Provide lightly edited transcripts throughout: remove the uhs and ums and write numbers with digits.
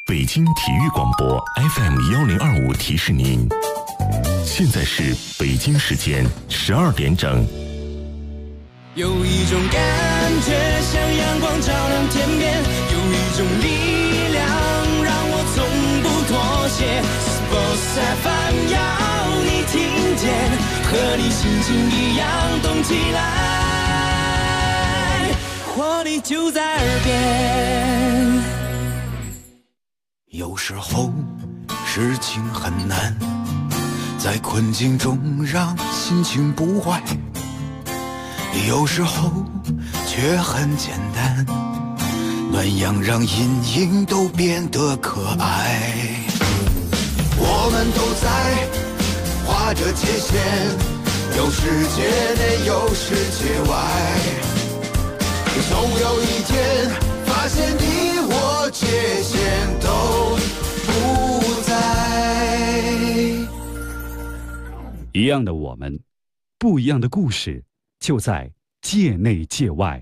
北京体育广播 FM1025提示您，现在是北京时间12点整。 有一种感觉像阳光照亮天边，有一种力量让我从不妥协。Sports FM 要你听见，和你心情一样动起来，活力就在耳边。 有时候事情很难，在困境中让心情不坏，有时候却很简单，暖阳让阴影都变得可爱。我们都在画着界限，有世界内有世界外，总有一天发现你我界限都不在。 一样的我们，不一样的故事，就在界内界外。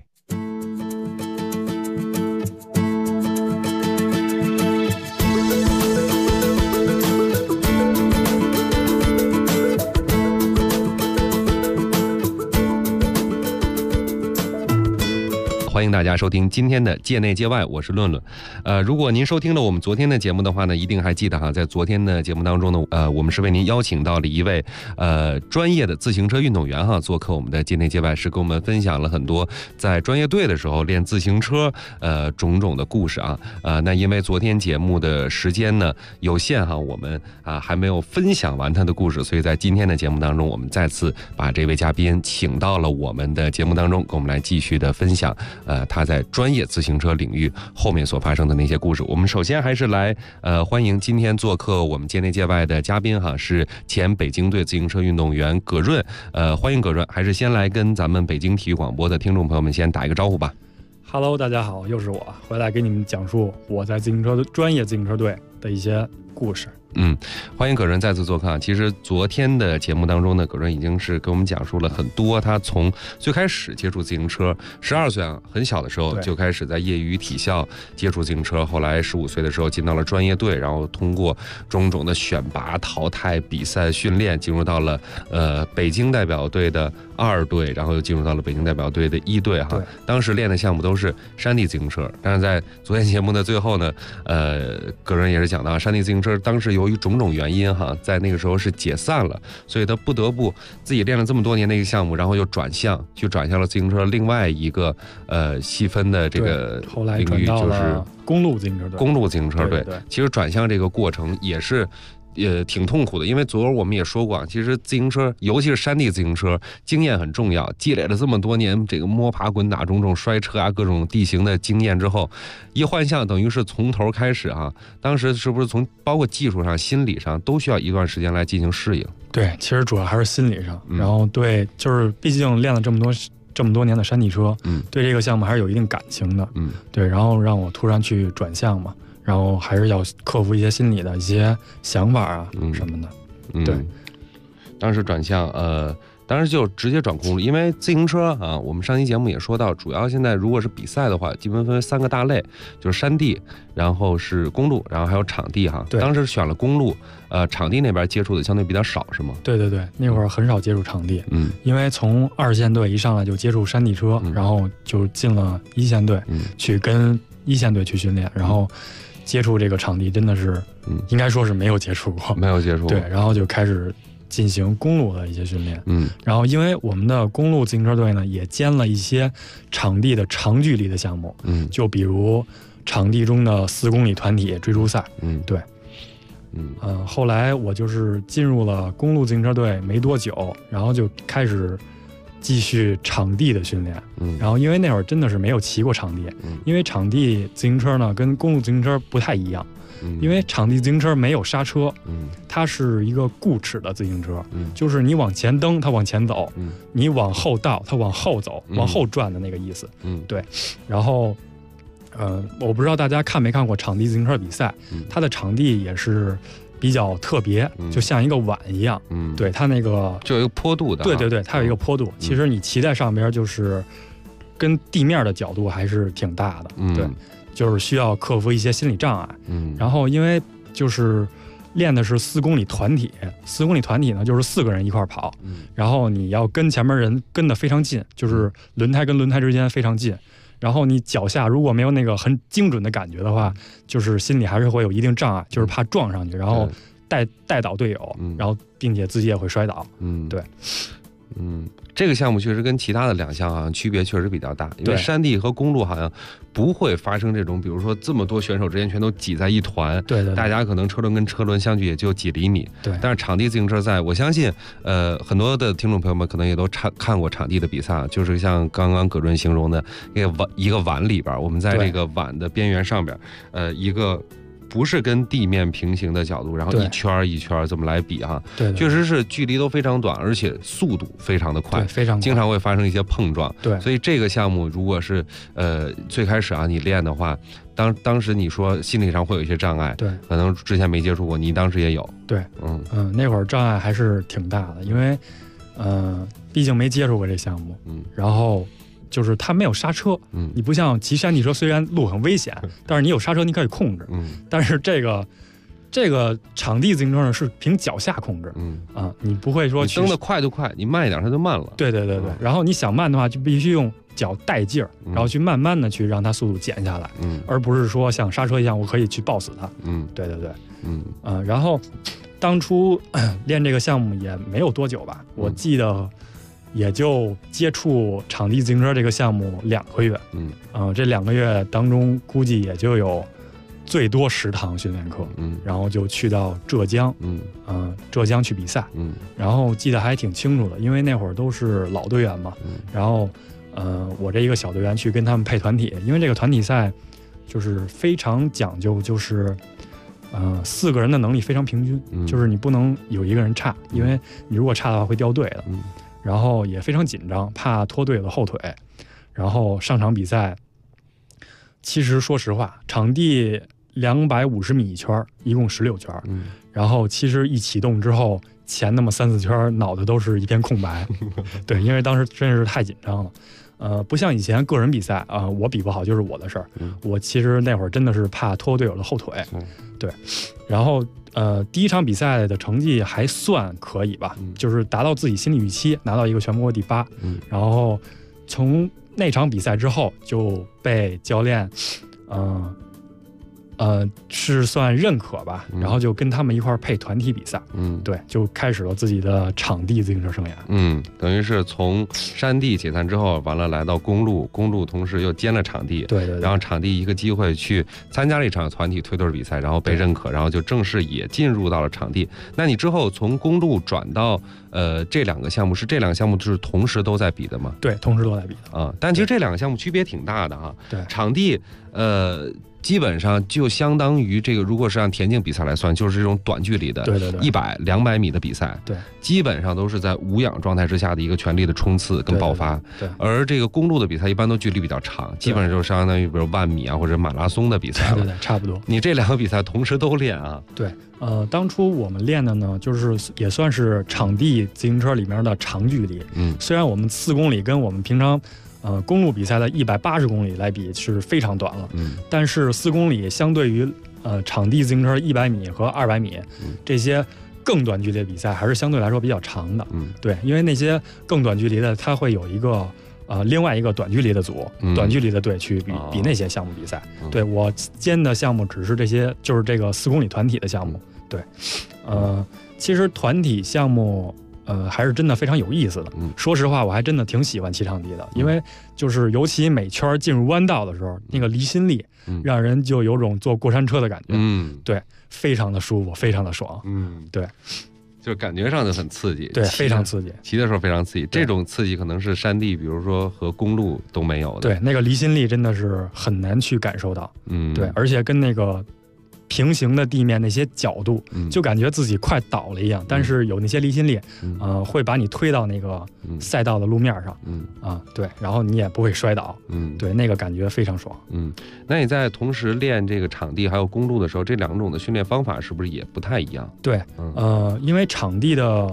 欢迎大家收听今天的界内界外，我是论论。如果您收听了我们昨天的节目的话呢，一定还记得哈，在昨天的节目当中呢，我们是为您邀请到了一位专业的自行车运动员哈，做客我们的界内界外，是跟我们分享了很多在专业队的时候练自行车种种的故事啊。那因为昨天节目的时间呢有限哈，我们还没有分享完他的故事，所以在今天的节目当中，我们再次把这位嘉宾请到了我们的节目当中，跟我们来继续的分享他在专业自行车领域后面所发生的那些故事。我们首先还是来欢迎今天做客我们界内界外的嘉宾哈，是前北京队自行车运动员葛润。欢迎葛润，还是先来跟咱们北京体育广播的听众朋友们先打一个招呼吧。 Hello， 大家好，又是我回来给你们讲述我在专业自行车队的一些故事。 欢迎葛润再次做客。其实昨天的节目当中呢，葛润已经是给我们讲述了很多他从最开始接触自行车，12岁很小的时候就开始在业余体校接触自行车，后来15岁的时候进到了专业队，然后通过种种的选拔、淘汰、比赛、训练，进入到了北京代表队的2队，然后又进入到了北京代表队的1队哈。当时练的项目都是山地自行车，但是在昨天节目的最后呢，葛润也是讲到山地自行车当时由于种种原因哈，在那个时候是解散了，所以他不得不自己练了这么多年的一个项目，然后又转向了自行车另外一个细分的这个领域，就是公路自行车队。 公路自行车队， 对， 其实转向这个过程也挺痛苦的，因为昨儿我们也说过，其实自行车，尤其是山地自行车，经验很重要。积累了这么多年这个摸爬滚打、种种摔车啊、各种地形的经验之后，一换向等于是从头开始啊。当时是不是从包括技术上、心理上都需要一段时间来进行适应？ 对，其实主要还是心理上。然后对，就是毕竟练了这么多年的山地车，对这个项目还是有一定感情的。对，然后让我突然去转向嘛。然后还是要克服一些心理的一些想法啊什么的。对， 当时转向当时就直接转公路，因为自行车啊，我们上期节目也说到，主要现在如果是比赛的话，基本分为3个大类，就是山地，然后是公路，然后还有场地哈。 对， 当时选了公路，场地那边接触的相对比较少，是吗？ 对，那会儿很少接触场地，因为从2线队一上来就接触山地车，然后就进了1线队，去跟1线队去训练，然后接触这个场地真的是，应该说是没有接触过。对，然后就开始进行公路的一些训练。然后因为我们的公路自行车队呢，也兼了一些场地的长距离的项目。就比如场地中的4公里团体追逐赛。对。后来我就是进入了公路自行车队没多久，然后就开始继续场地的训练。然后因为那会儿真的是没有骑过场地，因为场地自行车呢跟公路自行车不太一样，因为场地自行车没有刹车，它是一个固齿的自行车，就是你往前蹬它往前走，你往后倒它往后走，往后转的那个意思。对。然后我不知道大家看没看过场地自行车比赛，它的场地也是比较特别，就像一个碗一样。对，它那个就有一个坡度的。 对，它有一个坡度。其实你骑在上边就是跟地面的角度还是挺大的，对，就是需要克服一些心理障碍。然后因为就是练的是4公里团体，4公里团体呢就是4个人一块跑，然后你要跟前面人跟得非常近，就是轮胎跟轮胎之间非常近。然后你脚下如果没有那个很精准的感觉的话，就是心里还是会有一定障碍，就是怕撞上去，然后带倒队友，然后并且自己也会摔倒。对。 这个项目确实跟其他的2项好像区别确实比较大，因为山地和公路好像不会发生这种，比如说这么多选手之间全都挤在一团， 对， 大家可能车轮跟车轮相距也就几厘米， 对。 但是场地自行车赛，我相信，很多的听众朋友们可能也都看过场地的比赛，就是像刚刚葛润形容的一个碗里边，我们在这个碗的边缘上边，一个。不是跟地面平行的角度，然后一圈一圈这么来比哈， 对， 确实是距离都非常短，而且速度非常的快， 非常快， 经常会发生一些碰撞。 对， 所以这个项目如果是最开始啊你练的话，当时你说心理上会有一些障碍， 对， 可能之前没接触过，你当时也有， 对，那会儿障碍还是挺大的，因为毕竟没接触过这项目，然后。就是它没有刹车，你不像骑山地车，虽然路很危险，但是你有刹车你可以控制，但是这个场地自行车呢是凭脚下控制，你不会说蹬得快就快，你慢一点它就慢了， 对，然后你想慢的话就必须用脚带劲儿，然后去慢慢的去让它速度减下来，而不是说像刹车一样我可以去抱死它，对，然后当初练这个项目也没有多久吧，我记得。也就接触场地自行车这个项目2个月，这2个月当中估计也就有最多10堂训练课，然后就去到浙江，浙江去比赛，然后记得还挺清楚的，因为那会儿都是老队员嘛，然后我这一个小队员去跟他们配团体，因为这个团体赛就是非常讲究，就是4个人的能力非常平均，就是你不能有一个人差，因为你如果差的话会掉队的。然后也非常紧张，怕拖队友的后腿。然后上场比赛，其实说实话，场地250米一圈，一共16圈。然后其实一启动之后，前那么3-4圈，脑袋都是一片空白。对，因为当时真是太紧张了。不像以前个人比赛啊，我比不好就是我的事儿。我其实那会儿真的是怕拖队友的后腿。对，然后。第一场比赛的成绩还算可以吧，就是达到自己心理预期，拿到一个全国第8。然后从那场比赛之后就被教练，是算认可吧，然后就跟他们一块配团体比赛，对，就开始了自己的场地自行车生涯。 等于是从山地解散之后，完了来到公路同时又兼了场地， 对， 然后场地一个机会去参加了一场团体推队比赛，然后被认可，然后就正式也进入到了场地。那你之后从公路转到这2个项目，是这2个项目就是同时都在比的吗？ 对，同时都在比的啊。但其实这2个项目区别挺大的哈。 对， 场地基本上就相当于这个，如果是按田径比赛来算，就是这种短距离的，100、200米的比赛， 对， 基本上都是在无氧状态之下的一个全力的冲刺跟爆发。 对， 而这个公路的比赛一般都距离比较长，基本上就是相当于比如10000米啊或者马拉松的比赛了。 对，差不多。 你这2个比赛同时都练啊？ 对，当初我们练的呢，就是也算是场地自行车里面的长距离。虽然我们4公里跟我们平常。公路比赛的180公里来比是非常短了，但是4公里相对于场地自行车100米和200米，这些更短距离的比赛还是相对来说比较长的。对，因为那些更短距离的，它会有一个另外一个短距离的组，短距离的队去比那些项目比赛。对，我兼的项目只是这些，就是这个4公里团体的项目。对，其实团体项目。还是真的非常有意思的。说实话，我还真的挺喜欢骑场地的，因为就是尤其每圈进入弯道的时候，那个离心力，让人就有种坐过山车的感觉。对，非常的舒服，非常的爽。对， 就是感觉上就很刺激。 对，非常刺激。 骑的时候非常刺激，这种刺激可能是山地，比如说和公路都没有的。 对，那个离心力真的是很难去感受到。对，而且跟那个。平行的地面那些角度，就感觉自己快倒了一样，但是有那些离心力，会把你推到那个赛道的路面上，对，然后你也不会摔倒，对，那个感觉非常爽。 那你在同时练这个场地还有公路的时候，这2种的训练方法是不是也不太一样？ 对，因为场地的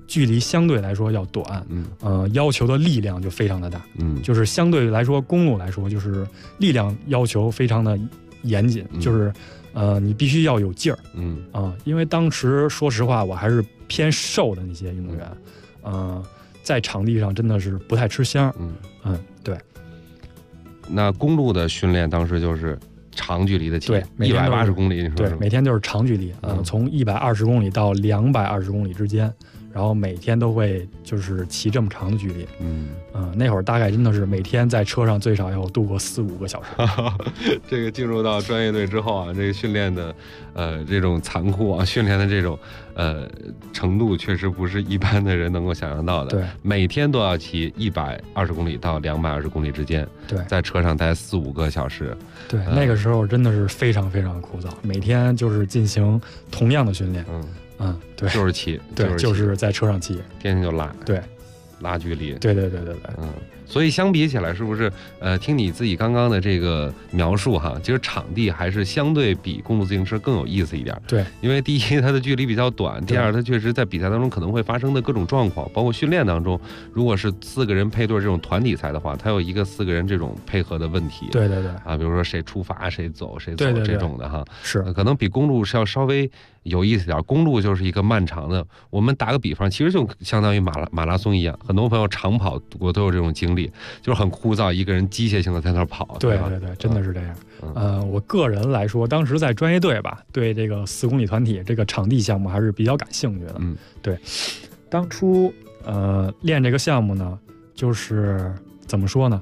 距离相对来说要短，要求的力量就非常的大，就是相对来说公路来说，就是力量要求非常的严谨，就是你必须要有劲儿，因为当时说实话我还是偏瘦的那些运动员，在场地上真的是不太吃香，对。 那公路的训练当时就是长距离的骑， 对 ，180公里，你说对，每天就是长距离，从120公里到220公里之间，然后每天都会就是骑这么长的距离，那会儿大概真的是每天在车上最少要度过4-5个小时。 这个进入到专业队之后啊，这个训练的这种残酷啊，训练的这种程度，确实不是一般的人能够想象到的。 对， 每天都要骑120公里到220公里之间， 对， 在车上待4-5个小时。 对，那个时候真的是非常非常枯燥，每天就是进行同样的训练。对， 就是骑， 对，就是在车上骑， 天天就拉， 对， 拉距离， 对， 所以相比起来，是不是听你自己刚刚的这个描述哈，其实场地还是相对比公路自行车更有意思一点。 对， 因为第一它的距离比较短，第二它确实在比赛当中可能会发生的各种状况，包括训练当中，如果是4个人配对这种团体赛的话，它有一个4个人这种配合的问题。 对比如说谁出发谁走谁走这种的哈， 是可能比公路是要稍微有意思点。公路就是一个漫长的，我们打个比方，其实就相当于马拉松一样，很多朋友长跑我都有这种经历，就是很枯燥，一个人机械性的在那儿跑。 对，真的是这样。我个人来说，当时在专业队吧，对这个4公里团体这个场地项目还是比较感兴趣的。对，当初练这个项目呢，就是怎么说呢？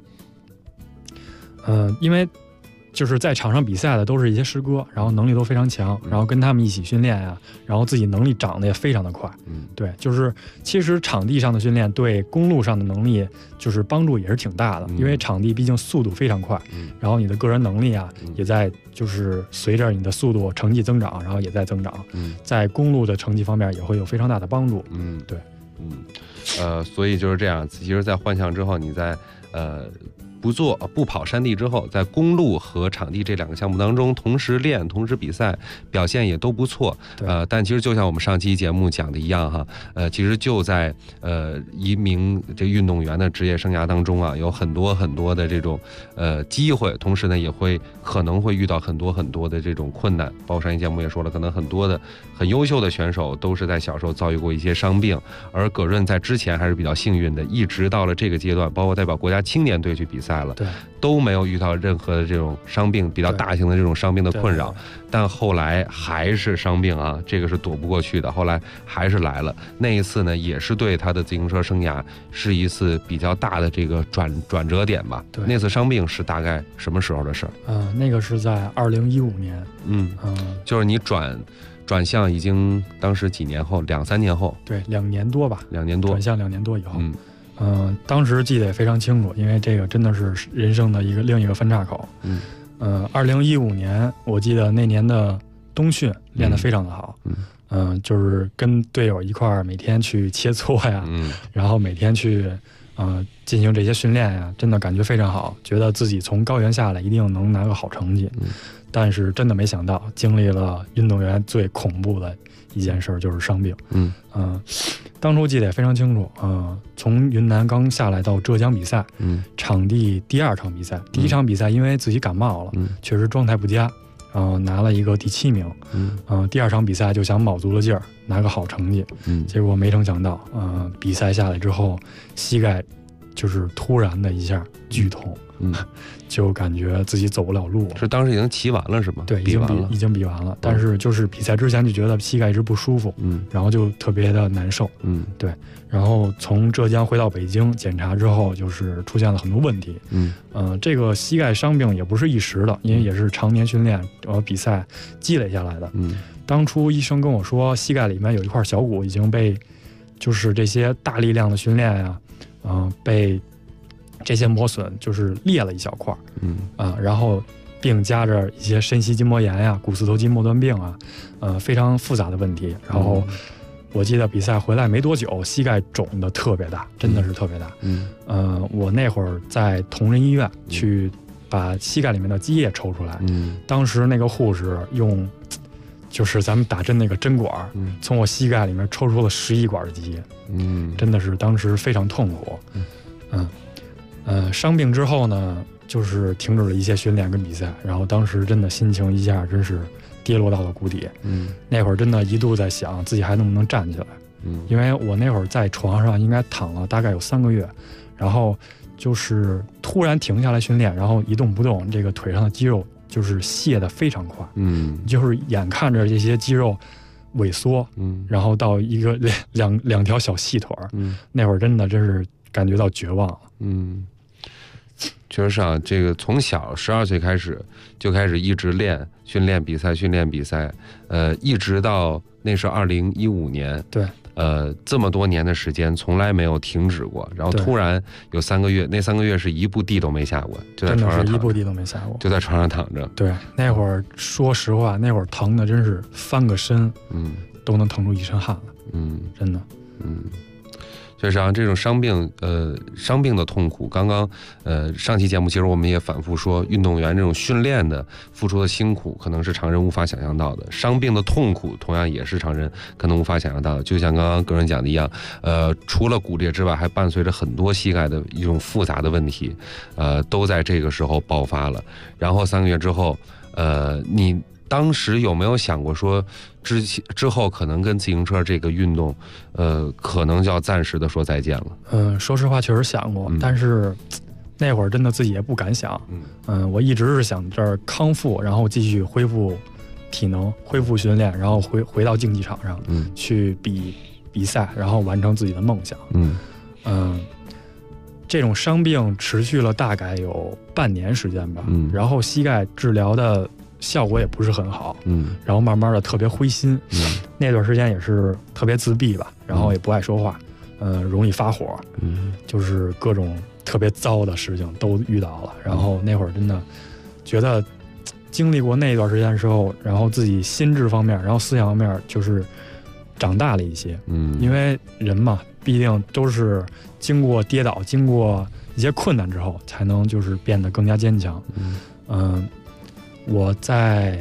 因为就是在场上比赛的都是一些师哥，然后能力都非常强，然后跟他们一起训练呀，然后自己能力长得也非常的快。对，就是其实场地上的训练对公路上的能力就是帮助也是挺大的，因为场地毕竟速度非常快，然后你的个人能力啊也在就是随着你的速度成绩增长，然后也在增长，在公路的成绩方面也会有非常大的帮助。对， 所以就是这样，其实在换向之后，你在不跑山地之后，在公路和场地这2个项目当中同时练同时比赛，表现也都不错。但其实就像我们上期节目讲的一样哈，其实就在一名这运动员的职业生涯当中啊，有很多很多的这种机会，同时呢也可能会遇到很多很多的这种困难。包括上期节目也说了，可能很多的很优秀的选手都是在小时候遭遇过一些伤病，而葛润在之前还是比较幸运的，一直到了这个阶段，包括代表国家青年队去比赛了， 对， 都没有遇到任何的这种伤病，比较大型的这种伤病的困扰。但后来还是伤病啊，这个是躲不过去的。后来还是来了，那一次呢，也是对他的自行车生涯是一次比较大的这个转折点吧。 对， 那次伤病是大概什么时候的事儿？ 那个是在2015年。 就是你转向已经当时几年后，2-3年后。 对，2年多吧。 2年多。 转向2年多以后。当时记得也非常清楚，因为这个真的是人生的另一个分岔口。2015年，我记得那年的冬训练得非常的好。就是跟队友一块儿每天去切磋呀，然后每天去进行这些训练呀，真的感觉非常好，觉得自己从高原下来一定能拿个好成绩。但是真的没想到，经历了运动员最恐怖的一件事，就是伤病。当初记得也非常清楚。从云南刚下来到浙江比赛，场地第2场比赛，第1场比赛因为自己感冒了，确实状态不佳，拿了一个第7名。第2场比赛就想卯足了劲儿拿个好成绩，结果没成想到，比赛下来之后，膝盖就是突然的一下剧痛。就感觉自己走不了路。 是当时已经骑完了是吗？ 对，已经比完了。但是就是比赛之前就觉得膝盖一直不舒服，然后就特别的难受。对。然后从浙江回到北京检查之后，就是出现了很多问题。这个膝盖伤病也不是一时的，因为也是常年训练比赛积累下来的。当初医生跟我说，膝盖里面有一块小骨已经被，就是这些大力量的训练呀，被这些磨损就是裂了一小块，然后并加着一些深膝筋膜炎呀、股四头肌末端病啊，非常复杂的问题。然后我记得比赛回来没多久，膝盖肿得特别大，真的是特别大。我那会儿在同仁医院去把膝盖里面的积液抽出来，当时那个护士用就是咱们打针那个针管，从我膝盖里面抽出了11管积液，真的是当时非常痛苦。伤病之后呢，就是停止了一些训练跟比赛，然后当时真的心情一下真是跌落到了谷底。那会儿真的一度在想自己还能不能站起来，因为我那会儿在床上应该躺了大概有3个月，然后就是突然停下来训练，然后一动不动，这个腿上的肌肉就是卸得非常快，就是眼看着这些肌肉萎缩，然后到一个两条小细腿，那会儿真是感觉到绝望了。 确实是啊，这个从小12岁开始就开始一直训练比赛，一直到那是2015年， 对， 这么多年的时间从来没有停止过，然后突然有3个月，那3个月是一步地都没下过，就在床上躺着，真的是一步地都没下过， 就在床上躺着。 对，那会儿说实话，那会儿疼的真是翻个身，都能疼出一身汗来，真的，确实啊，这种伤病的痛苦，刚刚上期节目其实我们也反复说，运动员这种训练的付出的辛苦，可能是常人无法想象到的；伤病的痛苦，同样也是常人可能无法想象到的。就像刚刚个人讲的一样，除了骨裂之外，还伴随着很多膝盖的一种复杂的问题，都在这个时候爆发了。然后3个月之后，你当时有没有想过说，之后可能跟自行车这个运动，可能就要暂时的说再见了？说实话，确实想过，但是那会儿真的自己也不敢想。我一直是想这儿康复，然后继续恢复体能，恢复训练，然后回到竞技场上，去比赛，然后完成自己的梦想。这种伤病持续了大概有半年时间吧，然后膝盖治疗的效果也不是很好，然后慢慢的特别灰心，那段时间也是特别自闭吧，然后也不爱说话，容易发火，就是各种特别糟的事情都遇到了，然后那会儿真的觉得经历过那段时间的时候，然后自己心智方面，然后思想方面就是长大了一些，因为人嘛，毕竟都是经过跌倒，经过一些困难之后，才能就是变得更加坚强。我在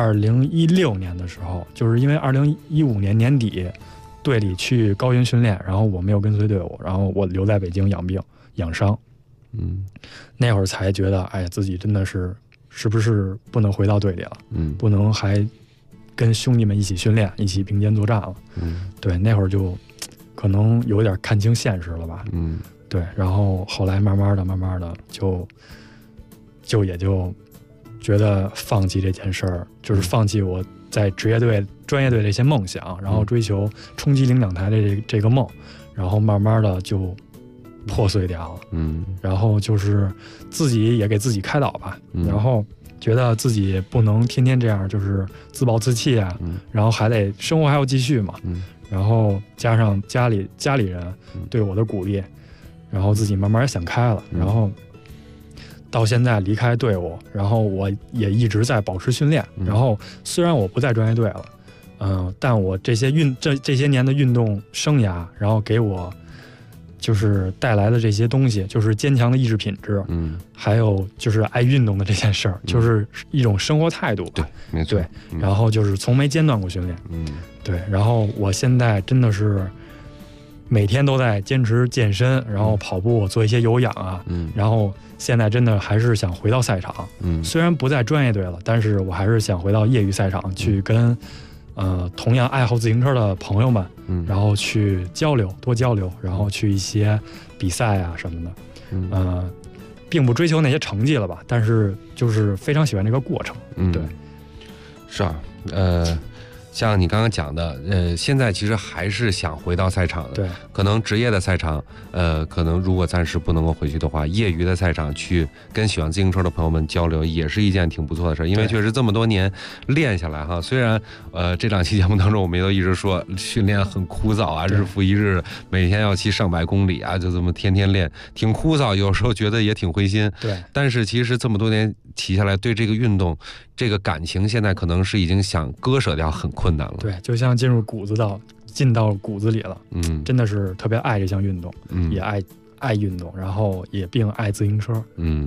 2016年的时候，就是因为2015年年底队里去高原训练，然后我没有跟随队伍，然后我留在北京养病养伤。那会儿才觉得，哎，自己真的是不是不能回到队里了？不能还跟兄弟们一起训练，一起并肩作战了。对，那会儿就可能有点看清现实了吧。对，然后后来慢慢的就也就觉得放弃这件事儿，就是放弃我在职业队、专业队这些梦想，然后追求冲击领奖台的这个梦，然后慢慢的就破碎掉了。然后就是自己也给自己开导吧，然后觉得自己不能天天这样，就是自暴自弃啊，然后还得生活还要继续嘛。然后加上家里人对我的鼓励，然后自己慢慢想开了，然后到现在离开队伍，然后我也一直在保持训练。然后虽然我不在专业队了，但我这些年的运动生涯，然后给我就是带来的这些东西，就是坚强的意志品质，还有就是爱运动的这件事儿，就是一种生活态度。 对，没错。 对，然后就是从没间断过训练。对，然后我现在真的是每天都在坚持健身，然后跑步，做一些有氧啊，然后现在真的还是想回到赛场。虽然不在专业队了，但是我还是想回到业余赛场去跟同样爱好自行车的朋友们，然后去多交流，然后去一些比赛啊什么的。并不追求那些成绩了吧，但是就是非常喜欢这个过程。对， 是啊，像你刚刚讲的，现在其实还是想回到赛场的。 对， 可能职业的赛场，可能如果暂时不能够回去的话，业余的赛场去跟喜欢自行车的朋友们交流，也是一件挺不错的事。因为确实这么多年练下来哈，虽然这2期节目当中我们也都一直说训练很枯燥啊，日复一日，每天要骑上百公里啊，就这么天天练，挺枯燥，有时候觉得也挺灰心。 对， 但是其实这么多年骑下来，对这个运动这个感情，现在可能是已经想割舍掉很困难了。 对，就像进到骨子里了。真的是特别爱这项运动，也爱运动，然后也并爱自行车。对，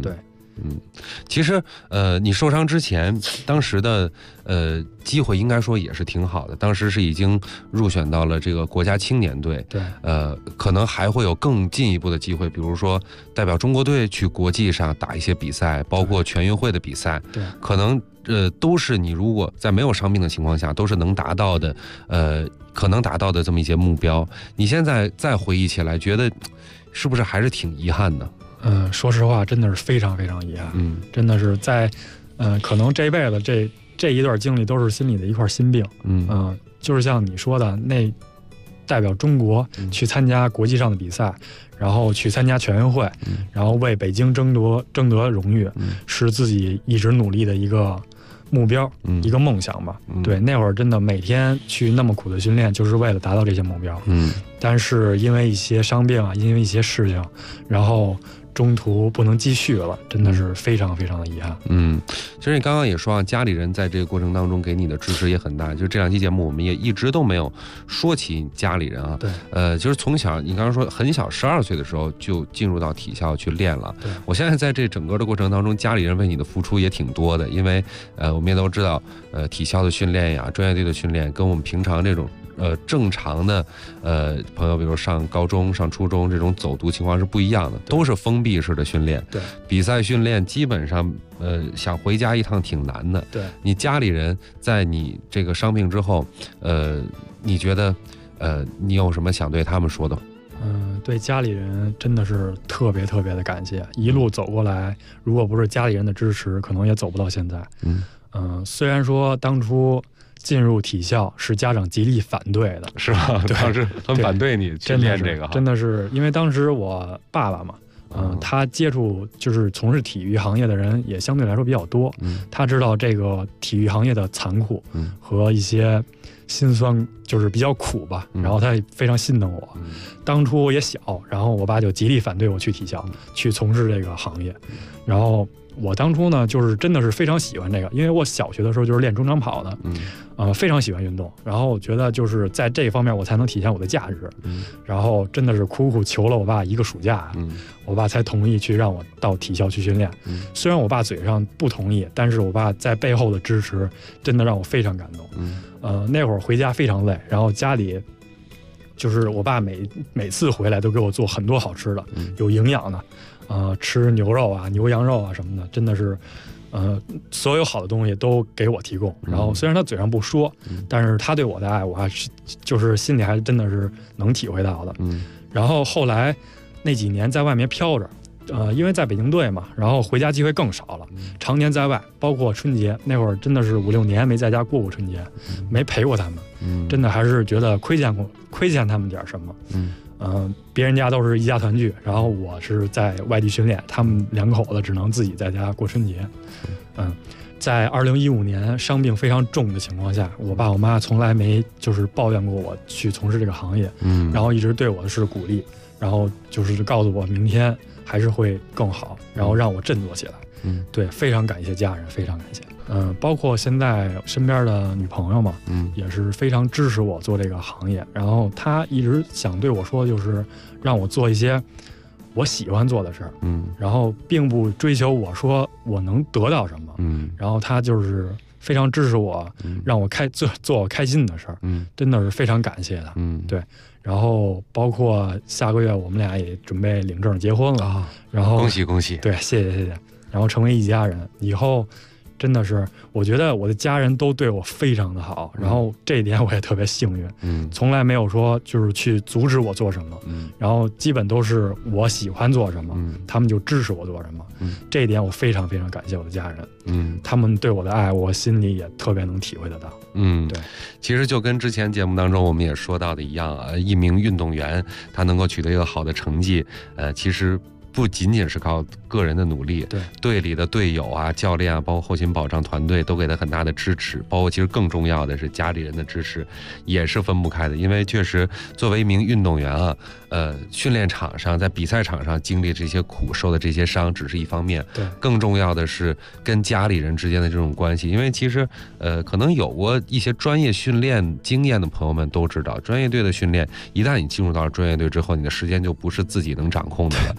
其实你受伤之前，当时的机会应该说也是挺好的，当时是已经入选到了这个国家青年队， 对， 可能还会有更进一步的机会，比如说代表中国队去国际上打一些比赛，包括全运会的比赛， 对， 可能都是你如果在没有伤病的情况下，都是能达到的，可能达到的这么一些目标。你现在再回忆起来，觉得是不是还是挺遗憾的？ 说实话，真的是非常非常遗憾。真的是在，可能这一辈子这一段经历都是心里的一块心病。就是像你说的，那代表中国去参加国际上的比赛，然后去参加全运会，然后为北京争得荣誉，是自己一直努力的一个目标，一个梦想吧。对，那会儿真的每天去那么苦的训练，就是为了达到这些目标。但是因为一些伤病啊，因为一些事情，然后中途不能继续了，真的是非常非常的遗憾。 其实你刚刚也说啊，家里人在这个过程当中给你的支持也很大。就这两期节目，我们也一直都没有说起家里人啊。 对， 就是从小你刚刚说很小，12岁的时候就进入到体校去练了。 对， 我现在在这整个的过程当中，家里人为你的付出也挺多的，因为我们也都知道，体校的训练呀，专业队的训练，跟我们平常这种正常的朋友，比如上高中、上初中这种走读情况是不一样的，都是封闭式的训练。 对， 比赛训练基本上想回家一趟挺难的。 对， 你家里人在你这个伤病之后，你觉得你有什么想对他们说的？ 对家里人真的是特别特别的感谢，一路走过来，如果不是家里人的支持，可能也走不到现在。虽然说当初进入体校是家长极力反对的， 是吧？当时很反对你去练这个， 真的是因为当时我爸爸嘛，他接触就是从事体育行业的人也相对来说比较多，他知道这个体育行业的残酷和一些心酸，就是比较苦吧，然后他也非常心疼我。当初我也小，然后我爸就极力反对我去体校去从事这个行业，然后我当初呢，就是真的是非常喜欢这个，因为我小学的时候就是练中长跑的，非常喜欢运动，然后我觉得就是在这方面我才能体现我的价值，然后真的是苦苦求了我爸一个暑假，我爸才同意去让我到体校去训练。虽然我爸嘴上不同意，但是我爸在背后的支持真的让我非常感动。那会儿回家非常累，然后家里就是我爸每次回来都给我做很多好吃的，有营养的。吃牛肉啊、牛羊肉啊什么的，真的是，所有好的东西都给我提供。然后虽然他嘴上不说，但是他对我的爱，我还是就是心里还真的是能体会到的。然后后来那几年在外面飘着，因为在北京队嘛，然后回家机会更少了，常年在外，包括春节那会儿，真的是5、6年没在家过过春节，没陪过他们，真的还是觉得亏欠他们点什么。别人家都是一家团聚，然后我是在外地训练，他们2口子只能自己在家过春节。在2015年伤病非常重的情况下，我爸我妈从来没就是抱怨过我去从事这个行业，然后一直对我是鼓励，然后就是告诉我明天还是会更好，然后让我振作起来。对，非常感谢家人，非常感谢。包括现在身边的女朋友嘛，也是非常支持我做这个行业。然后她一直想对我说，就是让我做一些我喜欢做的事儿，然后并不追求我说我能得到什么，然后她就是非常支持我，让我做我开心的事儿，真的是非常感谢的。对。然后包括下个月我们俩也准备领证结婚了，然后恭喜恭喜！ 对，谢谢。然后成为一家人，以后真的是我觉得我的家人都对我非常的好，然后这一点我也特别幸运，从来没有说就是去阻止我做什么，然后基本都是我喜欢做什么，他们就支持我做什么，这一点我非常非常感谢我的家人，他们对我的爱我心里也特别能体会得到。对， 其实就跟之前节目当中我们也说到的一样啊，一名运动员他能够取得一个好的成绩，其实不仅仅是靠个人的努力，队里的队友啊、教练啊，包括后勤保障团队都给他很大的支持，包括其实更重要的是家里人的支持，也是分不开的。因为确实作为一名运动员啊，训练场上在比赛场上经历这些苦、受的这些伤只是一方面，更重要的是跟家里人之间的这种关系。因为其实可能有过一些专业训练经验的朋友们都知道，专业队的训练一旦你进入到了专业队之后，你的时间就不是自己能掌控的了。 对，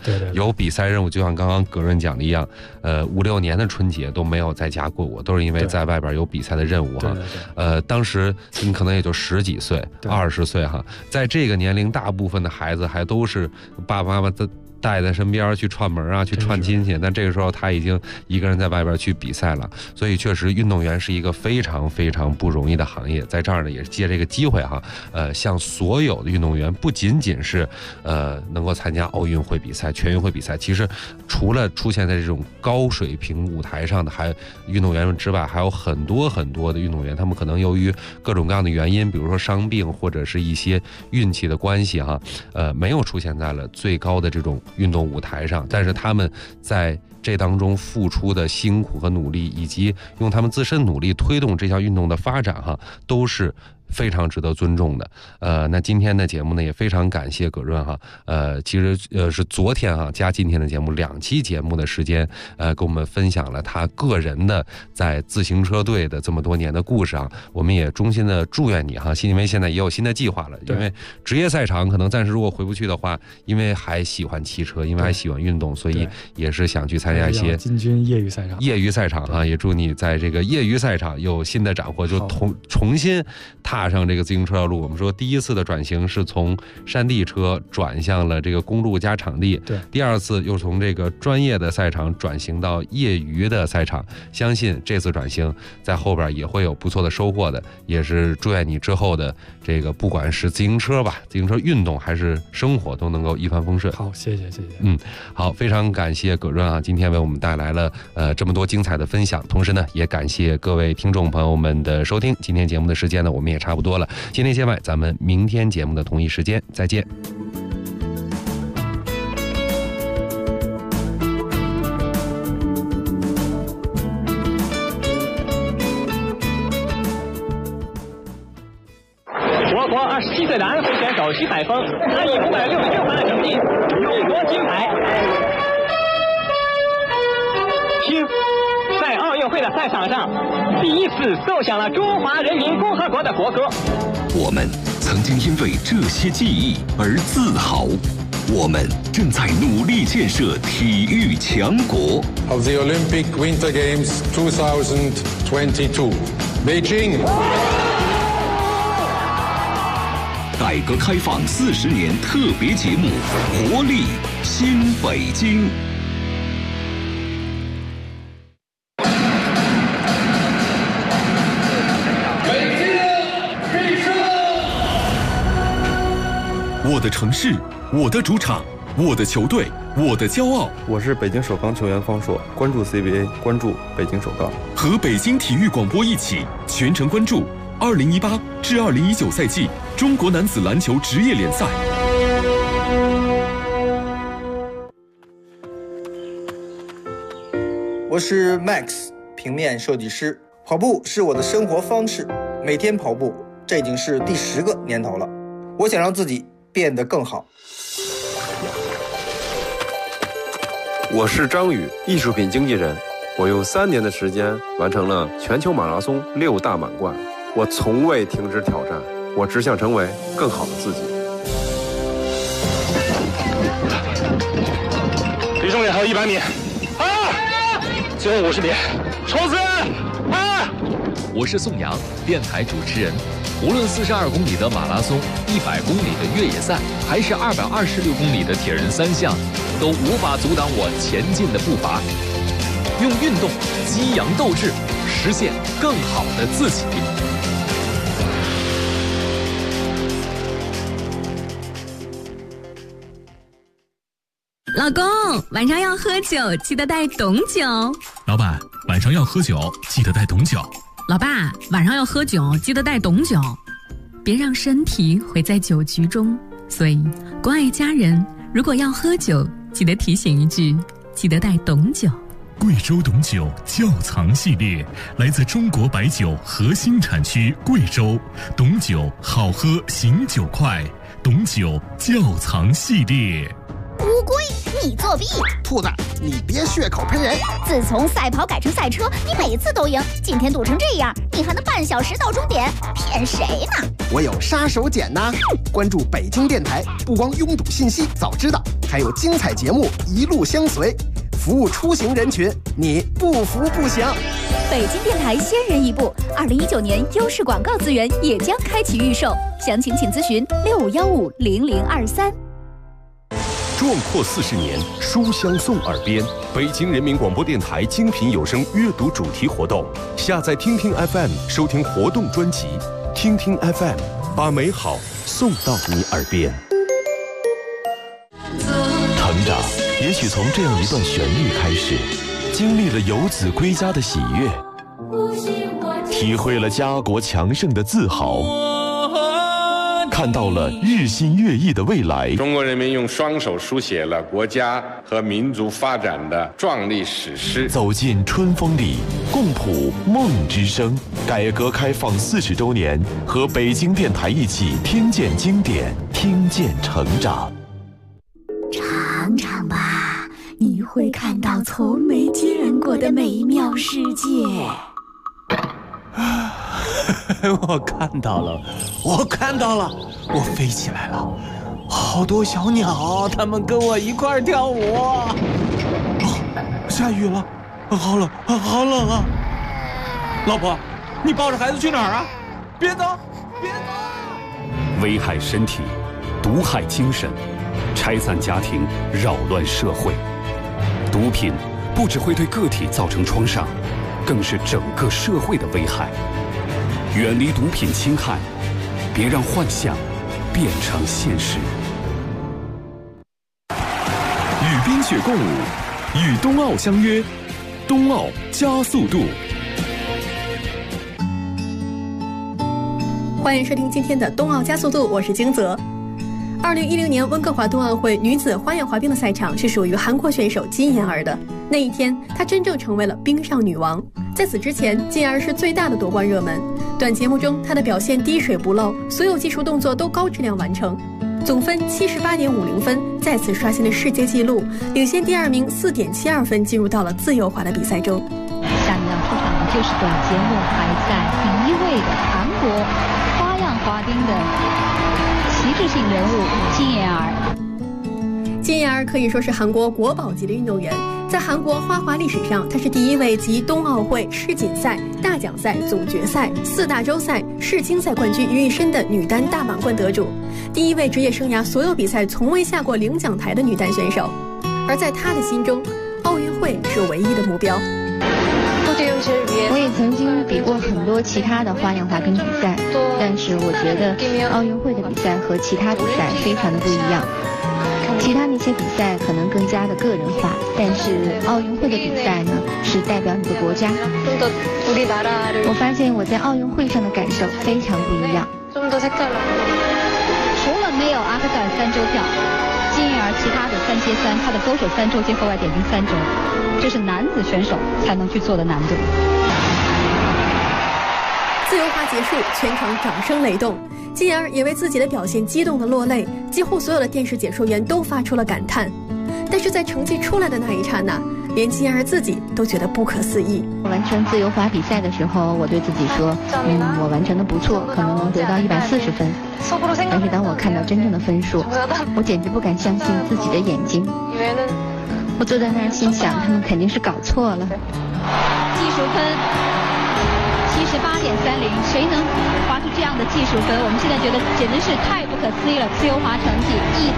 有比赛任务，就像刚刚葛润讲的一样，5、6年的春节都没有在家过过，都是因为在外边有比赛的任务哈。当时你可能也就10几岁、20岁哈，在这个年龄，大部分的孩子还都是爸爸妈妈带在身边去串门啊，去串亲戚，但这个时候他已经一个人在外边去比赛了，所以确实运动员是一个非常非常不容易的行业。在这儿呢，也是借这个机会哈，向所有的运动员，不仅仅是能够参加奥运会比赛、全运会比赛，其实除了出现在这种高水平舞台上的运动员们之外，还有很多很多的运动员，他们可能由于各种各样的原因，比如说伤病或者是一些运气的关系哈，没有出现在了最高的这种运动舞台上，但是他们在这当中付出的辛苦和努力，以及用他们自身努力推动这项运动的发展哈，都是非常值得尊重的。那今天的节目呢，也非常感谢葛润哈。其实是昨天哈加今天的节目2期节目的时间，跟我们分享了他个人的在自行车队的这么多年的故事啊。我们也衷心的祝愿你哈，因为现在也有新的计划了，因为职业赛场可能暂时如果回不去的话，因为还喜欢骑车，因为还喜欢运动，所以也是想去参加一些进军业余赛场哈。也祝你在这个业余赛场有新的斩获，就重新踏上这个自行车道路。我们说第一次的转型是从山地车转向了这个公路加场地，第2次又从这个专业的赛场转型到业余的赛场。相信这次转型在后边也会有不错的收获的，也是祝愿你之后的这个不管是自行车运动还是生活都能够一帆风顺。 好，谢谢。 好，非常感谢葛润啊，今天为我们带来了这么多精彩的分享，同时呢也感谢各位听众朋友们的收听。今天节目的时间呢我们也差不多了，今天节外咱们明天节目的同一时间再见。 我国27岁的安徽选手徐海峰，他以566分的成绩勇夺金牌。听，在奥运会的赛场上，第一次奏响了中华人民共和国的国歌。 我们曾经因为这些记忆而自豪，我们正在努力建设体育强国。 Of the Olympic Winter Games 2022, Beijing. 改革开放40年特别节目《活力新北京》。我的城市，我的主场，我的球队，我的骄傲。 我是北京首钢球员方硕，关注 CBA， 关注北京首钢。 和北京体育广播一起全程关注2018至2019赛季中国男子篮球职业联赛。 我是 Max， 平面设计师。跑步是我的生活方式，每天跑步，这已经是第10个年头了。我想让自己变得更好。 我是张宇，艺术品经纪人。我用3年的时间完成了全球马拉松6大满贯。我从未停止挑战，我只想成为更好的自己。 离终点还有100米，最后50米，冲刺！ 我是宋阳，电台主持人。无论42公里的马拉松、100公里的越野赛，还是226公里的铁人3项，都无法阻挡我前进的步伐。用运动激扬斗志，实现更好的自己。 老公，晚上要喝酒，记得带懂酒。 老板，晚上要喝酒，记得带懂酒。 老爸，晚上要喝酒，记得带懂酒。别让身体毁在酒局中。所以，关爱家人，如果要喝酒，记得提醒一句，记得带懂酒。 贵州董酒窖藏系列，来自中国白酒核心产区贵州，董酒好喝，醒酒快，董酒窖藏系列。 乌龟，你作弊！ 兔子，你别血口喷人！ 自从赛跑改成赛车，你每次都赢，今天赌成这样，你还能半小时到终点，骗谁呢？ 我有杀手锏呢！关注北京电台，不光拥堵信息早知道， 还有精彩节目一路相随，服务出行人群，你不服不行。 北京电台先人一步，2019年优势广告资源也将开启预售，详情请咨询65150023。 壮阔40年，书香送耳边。北京人民广播电台精品有声阅读主题活动，下载听听 FM 收听活动专辑，听听 FM 把美好送到你耳边。成长也许从这样一段旋律开始，经历了游子归家的喜悦，体会了家国强盛的自豪，看到了日新月异的未来。 中国人民用双手书写了国家和民族发展的壮丽史诗。 走进春风里，共谱梦之声。改革开放40周年，和北京电台一起听见经典，听见成长。 尝尝吧，你会看到从没见过的美妙世界。 我看到了，我飞起来了，好多小鸟，它们跟我一块跳舞。下雨了，好冷啊！老婆，你抱着孩子去哪儿啊？别走！ 危害身体，毒害精神，拆散家庭，扰乱社会。毒品不只会对个体造成创伤，更是整个社会的危害。远离毒品侵害，别让幻想变成现实。 与冰雪共舞，与冬奥相约，冬奥加速度。 欢迎收听今天的冬奥加速度，我是金泽。2016年温哥华冬奥会女子花样滑冰的赛场是属于韩国选手金妍儿的。那一天，她真正成为了冰上女王。在此之前，金妍儿是最大的夺冠热门。短节目中，她的表现滴水不漏，所有技术动作都高质量完成，总分78.50分，再次刷新了世界纪录，领先第2名4.72分，进入到了自由滑的比赛中。 下面要出场的就是短节目排在第1位的韩国花样滑冰的旗帜性人物金妍儿。 金妍儿可以说是韩国国宝级的运动员，在韩国花滑历史上，她是第1位集冬奥会、世锦赛、大奖赛、总决赛、4大洲赛、世青赛冠军于一身的女单大满贯得主，第1位职业生涯所有比赛从未下过领奖台的女单选手。而在她的心中，奥运会是唯一的目标。 我也曾经比过很多其他的花样滑冰比赛，但是我觉得奥运会的比赛和其他比赛非常的不一样。其他那些比赛可能更加的个人化，但是奥运会的比赛呢，是代表你的国家。我发现我在奥运会上的感受非常不一样。除了没有阿克塞尔3周跳，金妍儿其他的3接3，她的勾手3周接后外点冰3周，这是男子选手才能去做的难度。 自由滑结束，全场掌声雷动，金妍儿也为自己的表现激动的落泪，几乎所有的电视解说员都发出了感叹。但是在成绩出来的那一刹那，连金妍儿自己都觉得不可思议。 完成自由滑比赛的时候，我对自己说，我完成的不错，可能能得到140分。但是当我看到真正的分数，我简直不敢相信自己的眼睛。我坐在那儿心想，他们肯定是搞错了。 技术分78.30，谁能滑出这样的技术分？我们现在觉得简直是太不可思议了。自由滑成绩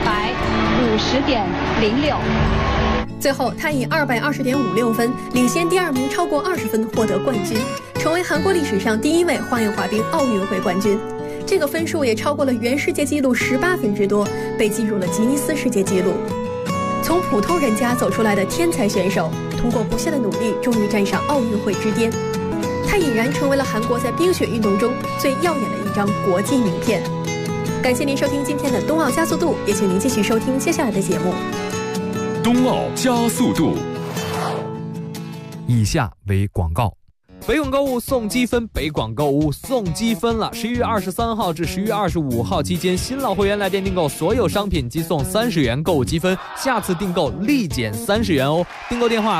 150.06。 最后，他以220.56分领先第2名超过20分，获得冠军，成为韩国历史上第1位花样滑冰奥运会冠军。这个分数也超过了原世界纪录18分之多，被记入了吉尼斯世界纪录。从普通人家走出来的天才选手，通过不懈的努力，终于站上奥运会之巅。他已然成为了韩国在冰雪运动中最耀眼的一张国际名片。感谢您收听今天的冬奥加速度，也请您继续收听接下来的节目。 冬奥加速度。 以下为广告。北广购物送积分，北广购物送积分了！11月23号至11月25号期间，新老会员来店订购所有商品即送30元购物积分，下次订购立减30元哦。订购电话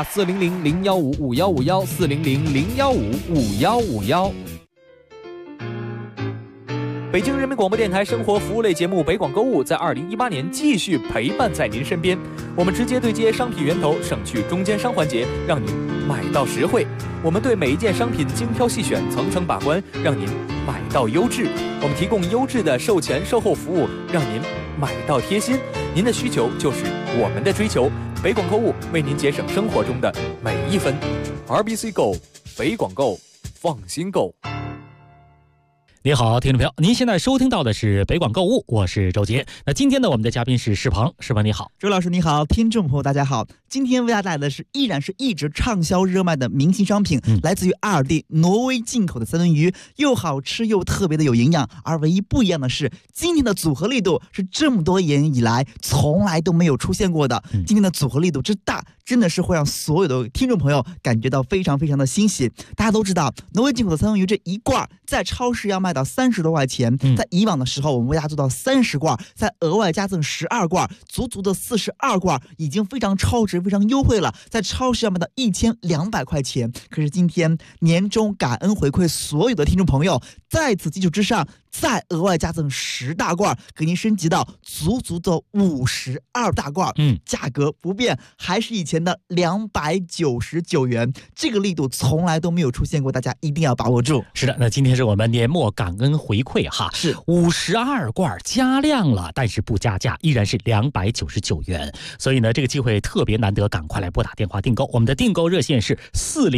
400-015-5151，400-015-5151。 北京人民广播电台生活服务类节目北广购物在2018年继续陪伴在您身边。我们直接对接商品源头，省去中间商环节，让您买到实惠。我们对每一件商品精挑细选，层层把关，让您买到优质。我们提供优质的售前售后服务，让您买到贴心。您的需求就是我们的追求。北广购物为您节省生活中的每一分。RBC Go， 北广购，放心购。 你好，听众朋友，您现在收听到的是北广购物，我是周杰。那今天呢，我们的嘉宾是世鹏，世鹏你好。 周老师你好，听众朋友大家好。今天为大家带来的依然是一直畅销热卖的明星商品，来自于阿尔蒂挪威进口的三文鱼，又好吃又特别的有营养。而唯一不一样的是，今天的组合力度是这么多年以来从来都没有出现过的。今天的组合力度之大，真的是会让所有的听众朋友感觉到非常非常的欣喜。大家都知道，挪威进口的三文鱼这一罐在超市要卖到30多块钱，在以往的时候我们为大家做到30罐，再额外加赠12罐，足足的42罐，已经非常超值非常优惠了，在超市要卖到1200块钱。可是今天年终感恩回馈所有的听众朋友，在此基础之上再额外加赠10大罐，给您升级到足足的52大罐，价格不变，还是以前的299元，这个力度从来都没有出现过，大家一定要把握住。 是的，那今天是我们年末感恩回馈哈， 是 52罐加量了，但是不加价，依然是299元。所以呢，这个机会特别难得，赶快来拨打电话订购。我们的订购热线是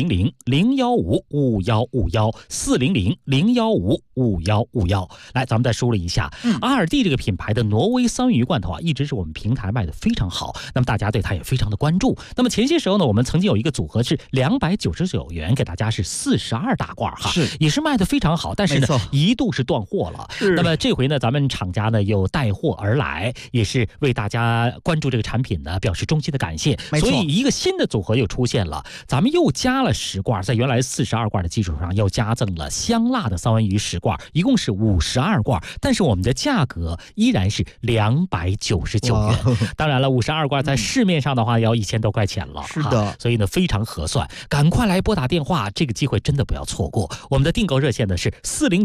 400-015-5151，400-015-5151。来，咱们再梳理一下，阿尔蒂这个品牌的挪威三文鱼罐头啊，一直是我们平台卖的非常好，那么大家对它也非常的关注。那么前些时候呢，我们曾经有一个组合是299元，给大家是42大罐哈，也是卖的非常好，但是呢一度是断货了。那么这回呢，咱们厂家呢又带货而来，也是为大家关注这个产品呢表示衷心的感谢。所以一个新的组合又出现了，咱们又加了10罐，在原来42罐的基础上又加赠了香辣的三文鱼10罐，一共是52罐，但是我们的价格依然是299元。当然了，52罐在市面上的话要1000多块钱了， 是的， 所以呢非常合算，赶快来拨打电话，这个机会真的不要错过。我们的订购热线呢是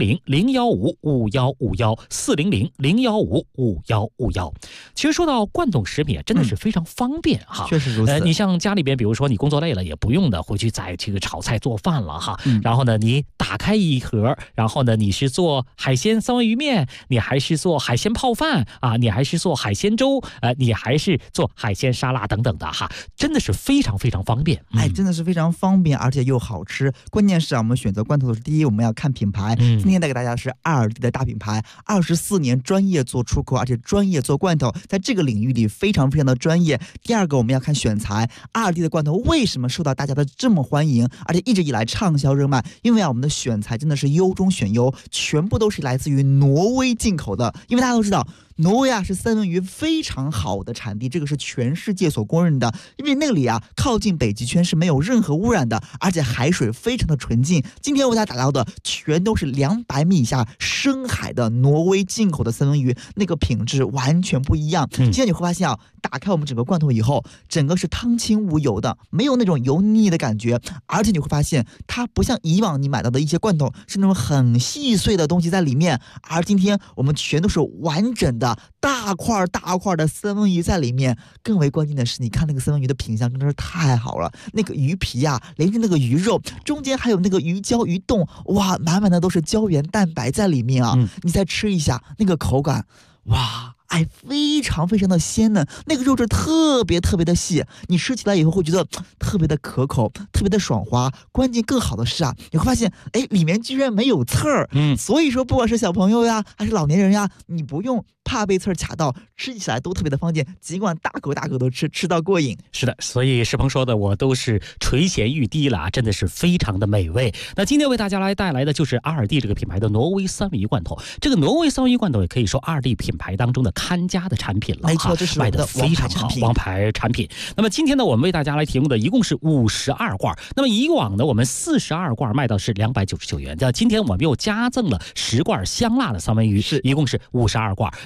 400-015-5151，400-015-5151。其实说到罐头食品，真的是非常方便哈， 确实如此。 你像家里边，比如说你工作累了，也不用的回去再这个炒菜做饭了哈。然后呢，你打开一盒，然后呢，你是做海鲜三文鱼面，你还是做海鲜泡饭啊，你还是做海鲜粥，你还是做海鲜沙拉等等的哈，真的是非常非常方便。 真的是非常方便，而且又好吃。关键是我们选择罐头的时候，第一我们要看品牌。今天带给大家的是阿尔蒂的大品牌，24年专业做出口，而且专业做罐头，在这个领域里非常非常的专业。第二个我们要看选材，阿尔蒂的罐头为什么受到大家的这么欢迎，而且一直以来畅销热卖？因为我们的选材真的是优中选优，全部都是来自于挪威进口的。因为大家都知道，挪威是三文鱼非常好的产地，这个是全世界所公认的。因为那里靠近北极圈，是没有任何污染的，而且海水非常的纯净。今天为大家打到的全都是200米以下深海的挪威进口的三文鱼，那个品质完全不一样。现在你会发现打开我们整个罐头以后，整个是汤清无油的，没有那种油腻的感觉，而且你会发现它不像以往你买到的一些罐头是那种很细碎的东西在里面，而今天我们全都是完整的大块大块的三文鱼在里面。更为关键的是，你看那个三文鱼的品相真的是太好了，那个鱼皮连着那个鱼肉，中间还有那个鱼胶鱼冻，哇，满满的都是胶原蛋白在里面你再吃一下那个口感，哇，非常非常的鲜嫩，那个肉质特别特别的细，你吃起来以后会觉得特别的可口，特别的爽滑。关键更好的是你会发现里面居然没有刺儿。所以说不管是小朋友还是老年人你不用怕被刺儿卡到，吃起来都特别的方便，尽管大口大口都吃到过瘾。 是的，所以世鹏说的我都是垂涎欲滴了，真的是非常的美味。那今天为大家来带来的就是阿尔蒂这个品牌的挪威三文鱼罐头。这个挪威三文鱼罐头也可以说阿尔蒂品牌当中的看家的产品了， 没错，这是卖的非常好，王牌产品。那么今天呢，我们为大家来提供的一共是52罐。那么以往呢，我们42罐卖到是299元，今天我们又加赠了10罐香辣的三文鱼，一共是52罐。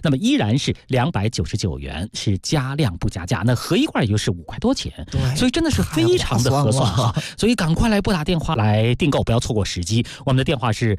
那么依然是299元，是加量不加价。那合一罐也就是5块多钱， 对， 所以真的是非常的合算哈。所以赶快来拨打电话来订购，不要错过时机。我们的电话是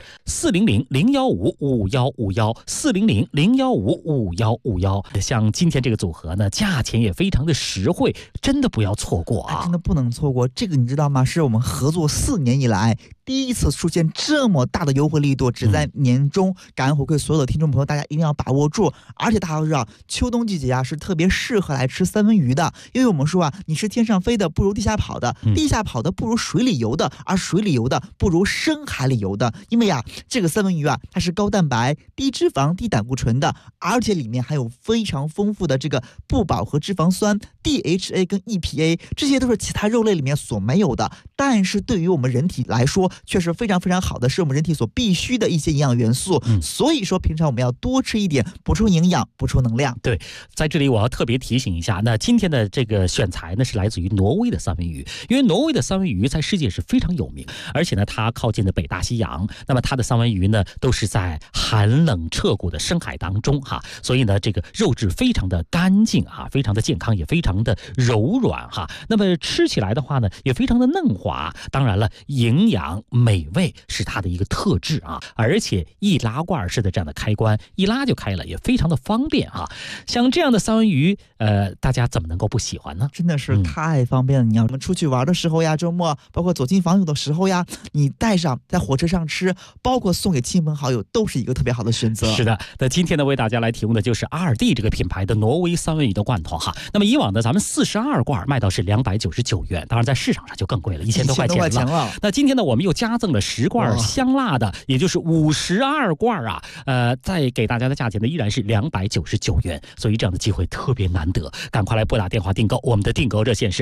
400-015-5151，400-015-5151。像今天这个组合呢，价钱也非常的实惠，真的不要错过啊！ 真的不能错过。这个你知道吗？是我们合作4年以来第一次出现这么大的优惠力度，只在年终感恩回馈所有的听众朋友，大家一定要把握住。而且大家都知道，秋冬季节啊是特别适合来吃三文鱼的，因为我们说啊，你是天上飞的不如地下跑的，地下跑的不如水里游的，而水里游的不如深海里游的。因为啊，这个三文鱼啊，它是高蛋白、低脂肪、低胆固醇的，而且里面还有非常丰富的这个不饱和脂肪酸 DHA 跟 EPA， 这些都是其他肉类里面所没有的，但是对于我们人体来说却是非常非常好的，是我们人体所必须的一些营养元素。所以说平常我们要多吃一点，补充营养，补充能量。 对，在这里我要特别提醒一下，那今天的这个选材呢是来自于挪威的三文鱼，因为挪威的三文鱼在世界是非常有名，而且呢它靠近的北大西洋，那么它的三文鱼呢都是在寒冷彻骨的深海当中哈，所以呢这个肉质非常的干净啊，非常的健康，也非常的柔软哈。那么吃起来的话呢也非常的嫩滑，当然了营养美味是它的一个特质啊，而且易拉罐式的这样的开关，一拉就开了，也非常的方便啊。像这样的三文鱼大家怎么能够不喜欢呢？ 真的是太方便了。你要我们出去玩的时候呀，周末包括走亲访友的时候呀，你带上在火车上吃，包括送给亲朋好友，都是一个特别好的选择。 是的，那今天呢为大家来提供的就是阿尔蒂这个品牌的挪威三文鱼的罐头哈。那么以往呢咱们42罐卖到是299元，当然在市场上就更贵了，1000多块钱了。那今天呢我们又加赠了10罐香辣的，也就是52罐啊，再给大家的价钱呢依然是299元，所以这样的机会特别难得，赶快来拨打电话订购。我们的订购热线是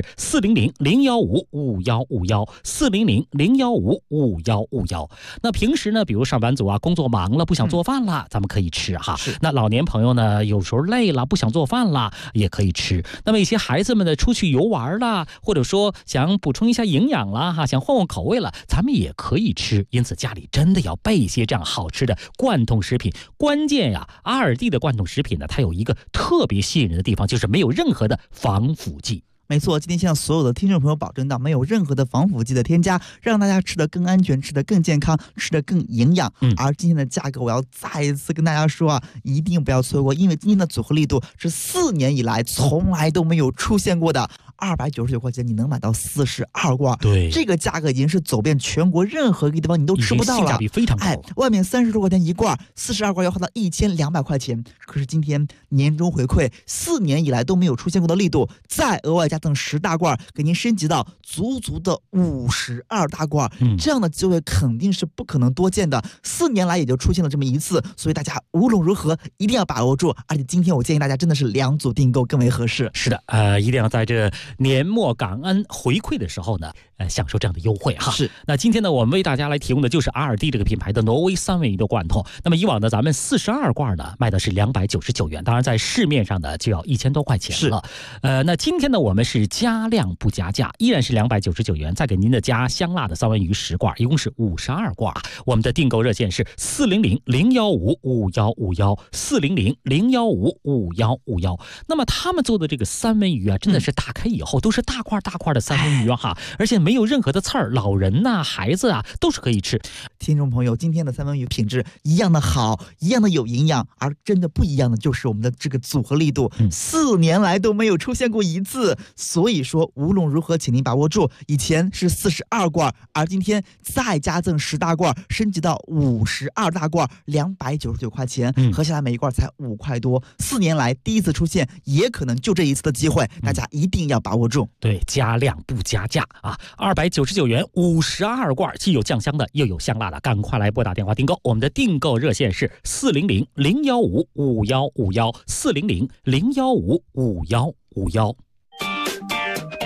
400-015-5151，400-015-5151。那平时呢比如上班族啊工作忙了不想做饭了，咱们可以吃哈。那老年朋友呢有时候累了不想做饭了也可以吃。那么一些孩子们呢出去游玩了，或者说想补充一下营养了哈，想换换口味了，咱们也可以吃。因此家里真的要备一些这样好吃的罐头食品。关键呀，阿尔蒂的罐头食品呢它有一个特别吸引人的地方，就是没有任何的防腐剂。 没错，今天向所有的听众朋友保证到没有任何的防腐剂的添加，让大家吃得更安全，吃得更健康，吃得更营养。而今天的价格我要再一次跟大家说啊，一定不要错过，因为今天的组合力度是4年以来从来都没有出现过的。299块钱你能买到42罐， 对， 这个价格已经是走遍全国任何一个地方你都吃不到了， 性价比非常高。 外面30多块钱一罐，42罐要花到1200块钱。可是今天年终回馈4年以来都没有出现过的力度，再额外加赠10大罐，给您升级到足足的52大罐，这样的机会肯定是不可能多见的，4年来也就出现了这么一次，所以大家无论如何一定要把握住。而且今天我建议大家真的是2组订购更为合适。 是的，一定要在这年末感恩回馈的时候呢，享受这样的优惠哈。 是。 那今天呢，我们为大家来提供的就是阿尔蒂这个品牌的挪威三文鱼的罐头。那么以往呢，咱们42罐呢卖的是299元，当然在市面上呢就要1000多块钱了。那今天呢，我们是加量不加价，依然是299元，再给您的加香辣的三文鱼10罐，一共是52罐。我们的订购热线是400-015-5151，400-015-5151。那么他们做的这个三文鱼啊，真的是打开以后都是大块大块的三文鱼哈，而且没有任何的刺儿，老人呐、孩子啊都是可以吃。 听众朋友，今天的三文鱼品质一样的好，一样的有营养，而真的不一样的就是我们的这个组合力度，4年来都没有出现过一次。所以说无论如何请您把握住，以前是42罐，而今天再加赠10大罐，升级到52大罐，299块钱，合起来每一罐才5块多。4年来第一次出现，也可能就这一次的机会，大家一定要把握住。 对，加量不加价啊！299元52罐，既有酱香的，又有香辣的，赶快来拨打电话订购。我们的订购热线是400-015-5151，400-015-5151。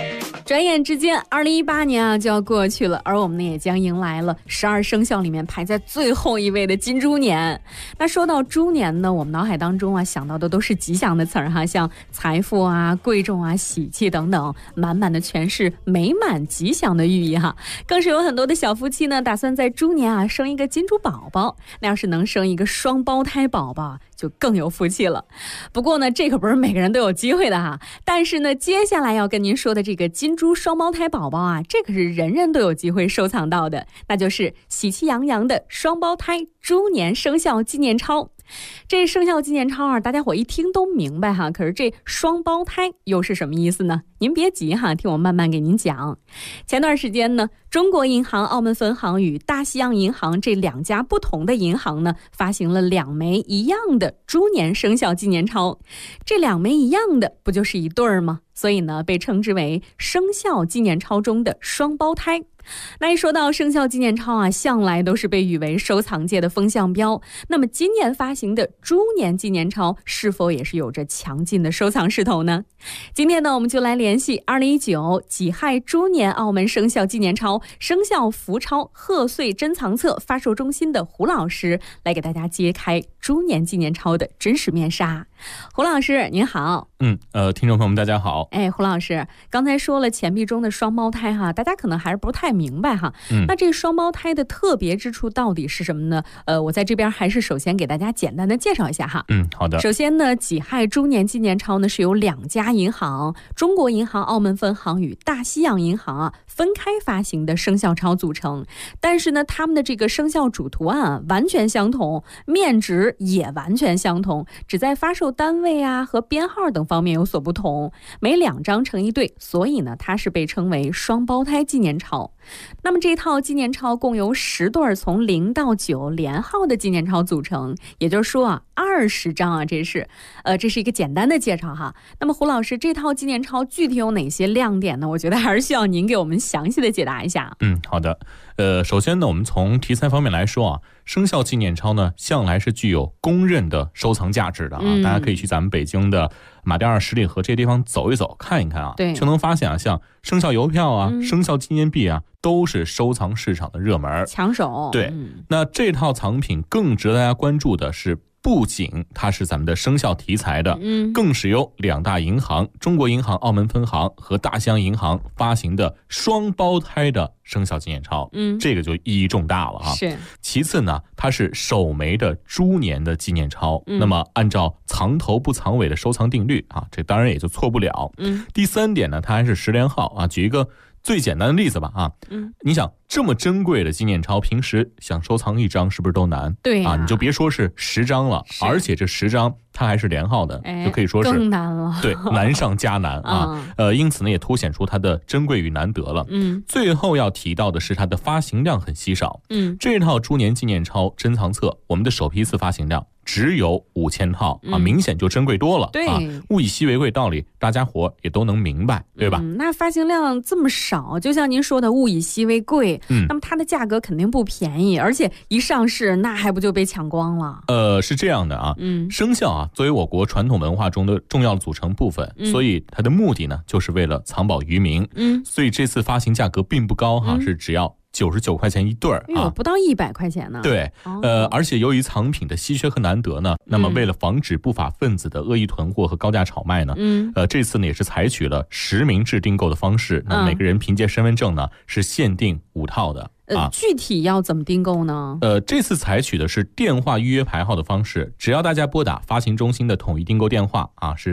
转眼之间，2018年啊就要过去了，而我们呢也将迎来了12生肖里面排在最后一位的金猪年。那说到猪年呢，我们脑海当中啊想到的都是吉祥的词儿哈，像财富啊、贵重啊、喜气等等，满满的全是美满吉祥的寓意哈。更是有很多的小夫妻呢，打算在猪年啊生一个金猪宝宝。那要是能生一个双胞胎宝宝，就更有福气了。不过呢，这可不是每个人都有机会的哈。但是呢，接下来要跟您说的这个金猪双胞胎宝宝啊，这可是人人都有机会收藏到的，那就是喜气洋洋的双胞胎猪年生肖纪念钞。这生肖纪念钞啊，大家伙一听都明白哈，可是这双胞胎又是什么意思呢？您别急哈，听我慢慢给您讲。前段时间呢，中国银行澳门分行与大西洋银行这2家不同的银行呢，发行了2枚一样的猪年生肖纪念钞。这2枚一样的，不就是一对儿吗？所以呢，被称之为生肖纪念钞中的双胞胎。那一说到生肖纪念钞啊，向来都是被誉为收藏界的风向标。那么今年发行的猪年纪念钞是否也是有着强劲的收藏势头呢？今天呢，我们就来联系2019己亥猪年澳门生肖纪念钞生肖福钞贺岁珍藏册发售中心的胡老师，来给大家揭开猪年纪念钞的真实面纱。胡老师您好。 听众朋友们大家好。 胡老师刚才说了钱币中的双胞胎哈，大家可能还是不太明白哈。那这双胞胎的特别之处到底是什么呢？我在这边还是首先给大家简单的介绍一下哈。 好的。 首先呢，己亥猪年纪念钞呢是由2家银行，中国银行澳门分行与大西洋银行啊分开发行的生肖钞组成。但是呢，他们的这个生肖主图案啊完全相同，面值也完全相同，只在发售单位啊和编号等方面有所不同，每2张成一对，所以呢，它是被称为双胞胎纪念钞。那么这套纪念钞共由10对从0到9连号的纪念钞组成，也就是说啊，20张啊，这是一个简单的介绍哈。那么胡老师，这套纪念钞具体有哪些亮点呢？我觉得还是需要您给我们详细的解答一下。 好的。首先呢，我们从题材方面来说啊，生肖纪念钞呢，向来是具有公认的收藏价值的啊。大家可以去咱们北京的马甸二十里河这些地方走一走，看一看啊，就能发现啊，像生肖邮票啊、生肖纪念币啊，都是收藏市场的热门抢手。 对，那这套藏品更值得大家关注的是，不仅它是咱们的生肖题材的，更是由2大银行，中国银行澳门分行和大西洋银行发行的双胞胎的生肖纪念钞，这个就意义重大了哈。 是。 其次呢，它是首枚的猪年的纪念钞，那么按照藏头不藏尾的收藏定律啊，这当然也就错不了。第3点呢，它还是10连号啊。举一个最简单的例子吧啊，你想这么珍贵的纪念钞，平时想收藏1张是不是都难？ 对啊，你就别说是10张了，而且这10张它还是连号的，就可以说是更难了。 对，难上加难啊。因此呢，也凸显出它的珍贵与难得了。最后要提到的是它的发行量很稀少。这套猪年纪念钞珍藏册，我们的首批次发行量只有5000套啊，明显就珍贵多了。 对啊，物以稀为贵道理，大家伙也都能明白，对吧？ 那发行量这么少，就像您说的物以稀为贵，那么它的价格肯定不便宜，而且一上市那还不就被抢光了？ 是这样的啊，生肖啊作为我国传统文化中的重要的组成部分，所以它的目的呢，就是为了藏宝于民。所以这次发行价格并不高哈，是只要99块钱一对儿啊， 不到100块钱呢。 对，而且由于藏品的稀缺和难得呢，那么为了防止不法分子的恶意囤货和高价炒卖呢，这次呢也是采取了实名制订购的方式，那每个人凭借身份证呢是限定5套的。 具体要怎么订购呢？ 这次采取的是电话预约排号的方式，只要大家拨打发行中心的统一订购电话啊，是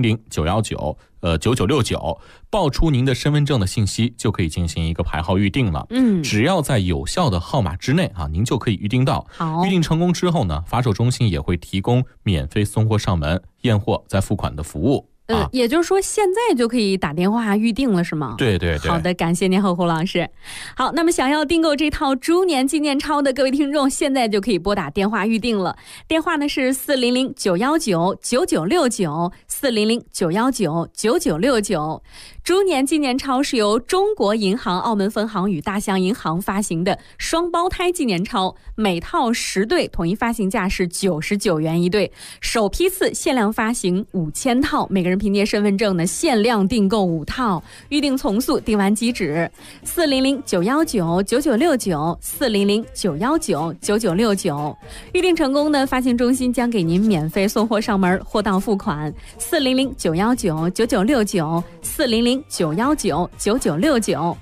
400-919-9969，报出您的身份证的信息，就可以进行一个排号预定了。只要在有效的号码之内啊，您就可以预定到。预定成功之后呢，发售中心也会提供免费送货上门、验货再付款的服务。 也就是说现在就可以打电话预定了是吗？ 对对对。 好的，感谢您胡老师。好，那么想要订购这套猪年纪念钞的各位听众，现在就可以拨打电话预定了。电话呢是400-919-9969 400-919-9969。猪年纪念钞是由中国银行澳门分行与大西洋银行发行的双胞胎纪念钞，每套10对，统一发行价是99元一对，首批次限量发行5000套，每个人凭借身份证呢限量订购5套，预定从速，订完即止。400-919-9969，400-919-9969，预定成功呢，发行中心将给您免费送货上门，货到付款。400-919-9969，400-919-9969。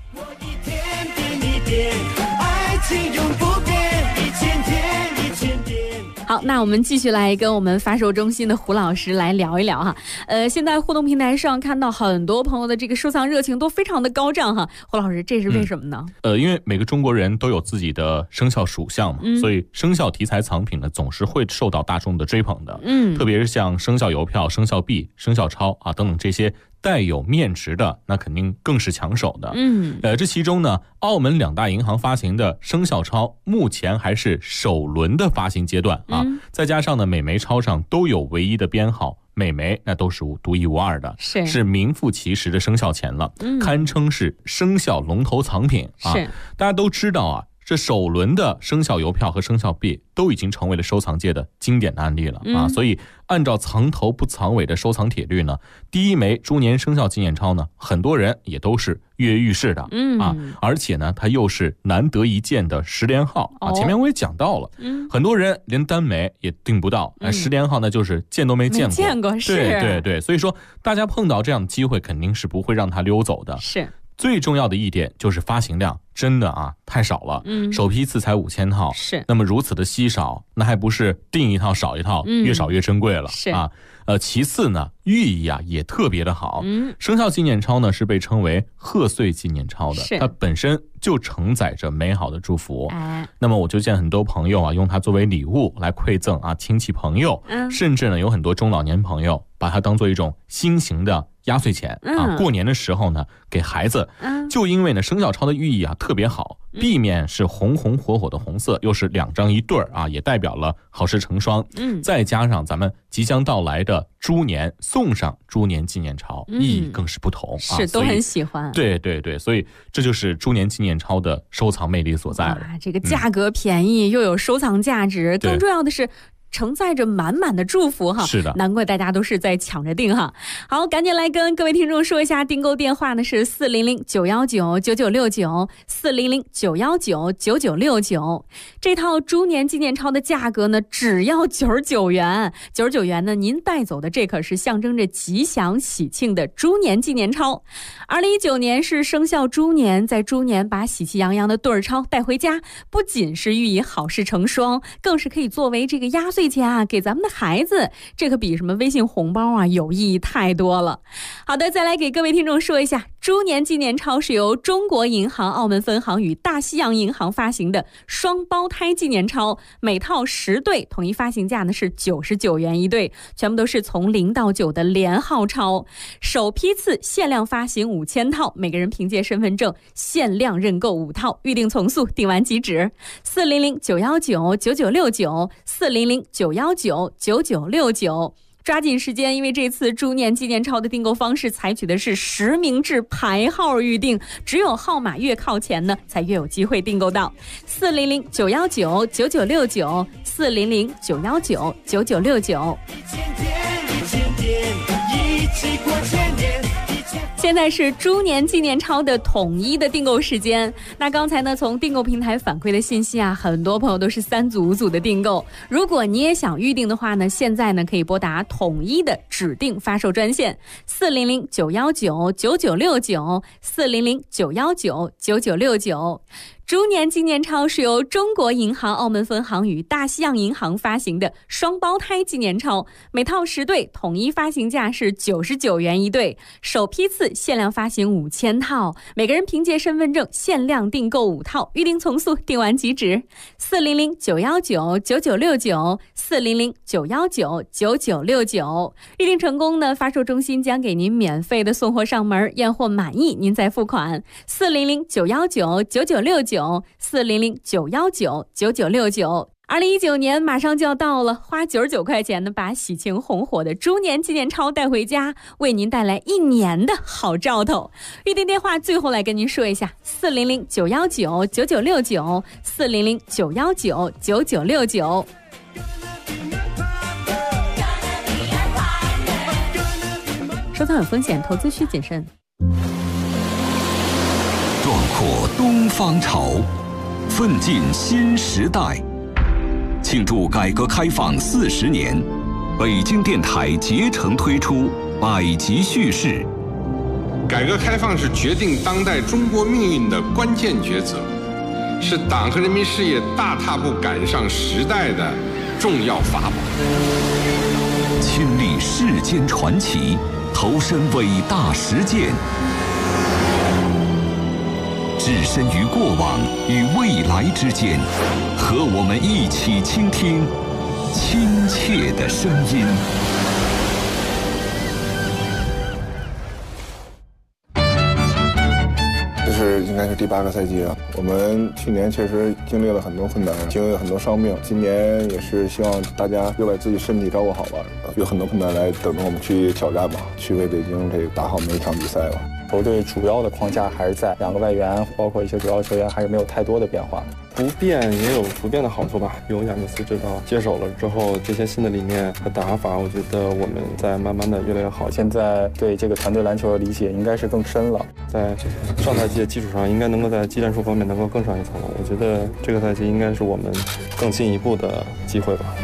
好，那我们继续来跟我们发售中心的胡老师来聊一聊哈。现在互动平台上看到很多朋友的这个收藏热情都非常的高涨哈。胡老师，这是为什么呢？ 因为每个中国人都有自己的生肖属相嘛，所以生肖题材藏品呢总是会受到大众的追捧的。特别是像生肖邮票、生肖币、生肖钞啊等等这些带有面值的，那肯定更是抢手的。这其中呢，澳门2大银行发行的生肖钞目前还是首轮的发行阶段啊，再加上呢每枚钞上都有唯一的编号，每枚那都是独一无二的，是名副其实的生肖钱了，堪称是生肖龙头藏品啊。大家都知道啊，这首轮的生肖邮票和生肖币都已经成为了收藏界的经典的案例了啊，所以按照藏头不藏尾的收藏铁律呢，第一枚猪年生肖纪念钞呢，很多人也都是跃跃欲试的啊，而且呢，它又是难得一见的10连号啊。前面我也讲到了，很多人连单枚也订不到，10连号那就是见都没见过，对，所以说大家碰到这样的机会，肯定是不会让它溜走的。最重要的一点就是发行量真的啊太少了，首批次才5000套，那么如此的稀少，那还不是订一套少一套，越少越珍贵了啊。其次呢，寓意啊也特别的好。生肖纪念钞呢是被称为贺岁纪念钞的，它本身就承载着美好的祝福。那么我就见很多朋友啊用它作为礼物来馈赠啊亲戚朋友，甚至呢有很多中老年朋友把它当做一种新型的压岁钱啊，过年的时候呢给孩子，就因为呢生肖钞的寓意啊特别好，壁面是红红火火的红色，又是2张一对啊，也代表了好事成双。再加上咱们即将到来的猪年，送上猪年纪念钞，意义更是不同啊， 都很喜欢。 对，所以这就是猪年纪念钞的收藏魅力所在了。 这个价格便宜，又有收藏价值，更重要的是承载着满满的祝福哈， 是的， 难怪大家都是在抢着订哈。好，赶紧来跟各位听众说一下订购电话呢是400-919-9969，400-919-9969。这套猪年纪念钞的价格呢只要99元，99元呢您带走的这可是象征着吉祥喜庆的猪年纪念钞。2019年是生肖猪年，在猪年把喜气洋洋的对钞带回家，不仅是寓意好事成双，更是可以作为这个压岁钱啊给咱们的孩子，这可比什么微信红包啊有意义太多了。好的，再来给各位听众说一下，猪年纪念钞是由中国银行澳门分行与大西洋银行发行的双胞胎纪念钞，每套10对，统一发行价呢是99元一对，全部都是从0到9的连号钞，首批次限量发行5000套，每个人凭借身份证限量认购5套，预定从速，订完即止。400-919-9969，400-919-9969。抓紧时间，因为这次猪年纪念钞的订购方式采取的是实名制排号预定，只有号码越靠前呢，才越有机会订购到。400-919-9969，400-919-9969。现在是猪年纪念钞的统一的订购时间。那刚才呢，从订购平台反馈的信息啊，很多朋友都是3组5组的订购。如果你也想预定的话呢，现在呢可以拨打统一的指定发售专线400-919-9969，400-919-9969。猪年纪念钞是由中国银行澳门分行与大西洋银行发行的双胞胎纪念钞，每套10对，统一发行价是99元一对，首批次限量发行5000套，每个人凭借身份证限量订购5套，预定从速，订完即止。400-919-9969，400-919-9969。预定成功呢，发售中心将给您免费的送货上门，验货满意您再付款。400-919-9969，400-919-9969。 2019年马上就要到了，花99块钱呢，把喜庆红火的猪年纪念钞带回家，为您带来1年的好兆头。预订电话最后来跟您说一下：400-919-9969，400-919-9969。收藏有风险，投资需谨慎。 壮阔东方潮，奋进新时代。庆祝改革开放40年，北京电台竭诚推出百集叙事。 改革开放是决定当代中国命运的关键抉择，是党和人民事业大踏步赶上时代的重要法宝。 亲历世间传奇，投身伟大实践，置身于过往与未来之间，和我们一起倾听亲切的声音。 这是应该是第8个赛季了。我们去年确实经历了很多困难，经历了很多伤病。今年也是希望大家又把自己身体照顾好吧，有很多困难来等着我们去挑战吧，去为北京这个打好每一场比赛吧。 球队主要的框架还是在2个外援，包括一些主要球员还是没有太多的变化。不变也有不变的好处吧。由亚尼斯指导接手了之后，这些新的理念和打法，我觉得我们在慢慢的越来越好。现在对这个团队篮球的理解应该是更深了，在上赛季的基础上，应该能够在技战术方面能够更上一层楼。我觉得这个赛季应该是我们更进一步的机会吧。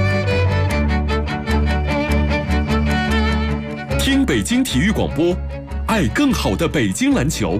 听北京体育广播，爱更好的北京篮球。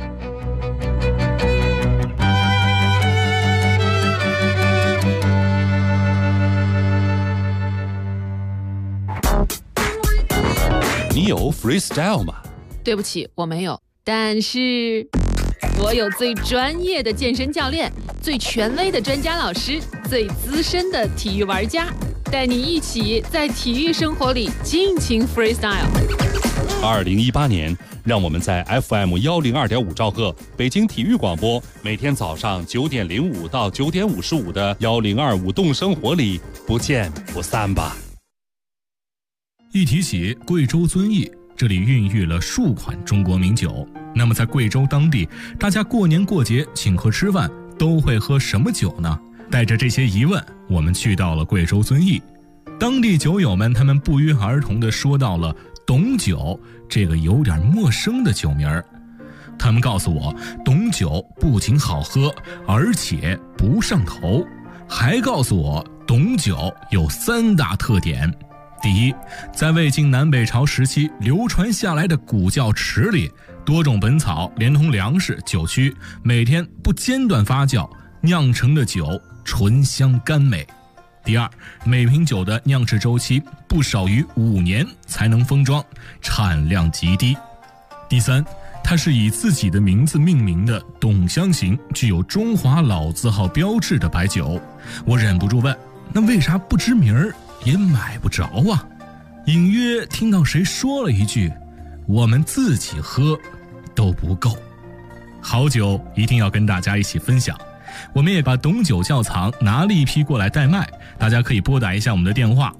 你有 freestyle 吗？ 对不起，我没有。但是我有最专业的健身教练，最权威的专家老师，最资深的体育玩家，带你一起在体育生活里尽情 freestyle。 2018年，让我们在 FM 102.5兆赫北京体育广播，每天早上9点05到9点55的102舞动生活里不见不散吧。 一提起贵州遵义，这里孕育了数款中国名酒。那么在贵州当地，大家过年过节请客吃饭都会喝什么酒呢？带着这些疑问，我们去到了贵州遵义。当地酒友们他们不约而同地说到了董酒这个有点陌生的酒名儿。他们告诉我，董酒不仅好喝，而且不上头，还告诉我董酒有3大特点。第一，在魏晋南北朝时期流传下来的古窖池里，多种本草连同粮食、酒曲，每天不间断发酵酿成的酒醇香甘美。第二，每瓶酒的酿制周期不少于5年才能封装，产量极低。第三，它是以自己的名字命名的董香型，具有中华老字号标志的白酒。我忍不住问，那为啥不知名儿也买不着啊？隐约听到谁说了一句，我们自己喝都不够。好酒一定要跟大家一起分享。我们也把董酒窖藏拿了一批过来代卖，大家可以拨打一下我们的电话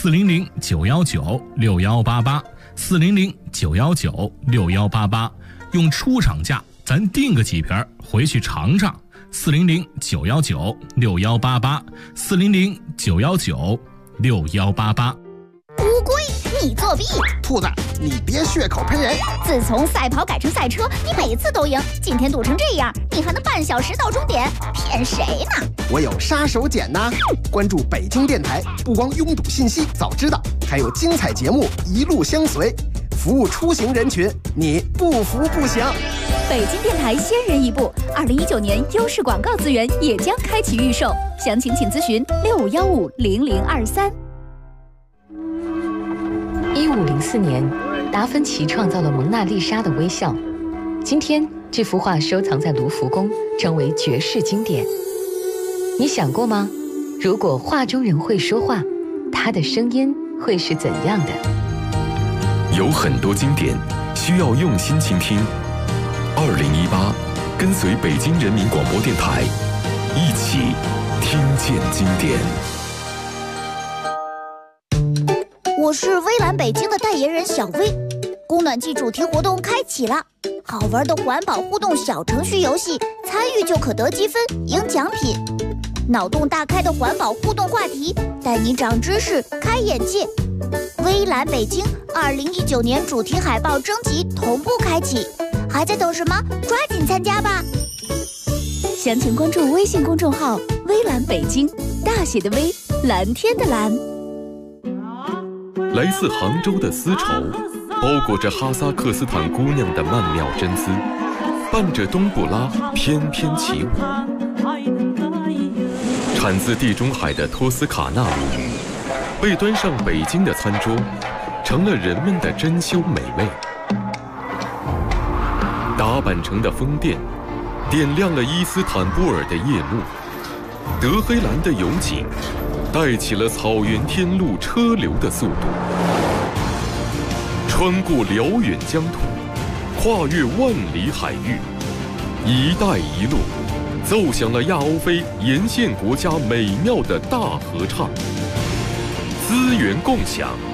400-919-6188，400-919-6188，用出厂价咱订个几瓶回去尝尝。400-919-6188，400-919-6188。 乌龟，你作弊！ 兔子，你别血口喷人！ 自从赛跑改成赛车，你每次都赢，今天赌成这样，你还能半小时到终点？骗谁呢？ 我有杀手锏呐！关注北京电台，不光拥堵信息早知道，还有精彩节目一路相随，服务出行人群，你不服不行。 北京电台先人一步，2019年优势广告资源也将开启预售，详情请咨询65150023。 1504年，达芬奇创造了蒙娜丽莎的微笑。今天，这幅画收藏在卢浮宫，成为绝世经典。你想过吗？如果画中人会说话，他的声音会是怎样的？ 有很多经典需要用心倾听。2018，跟随北京人民广播电台，一起听听见经典。 我是微蓝北京的代言人小薇，供暖季主题活动开启了，好玩的环保互动小程序游戏，参与就可得积分赢奖品。脑洞大开的环保互动话题，带你长知识开眼界。微蓝北京2019年主题海报征集同步开启，还在等什么？抓紧参加吧！详情关注微信公众号“微蓝北京”，大写的微，蓝天的蓝。 来自杭州的丝绸，包裹着哈萨克斯坦姑娘的曼妙真丝，伴着冬不拉翩翩起舞。产自地中海的托斯卡纳米，被端上北京的餐桌，成了人们的珍馐美味。打扮成的风电，点亮了伊斯坦布尔的夜幕。德黑兰的油井，带起了草原天路车流的速度。穿过辽远疆土，跨越万里海域，一带一路奏响了亚欧非沿线国家美妙的大合唱。资源共享，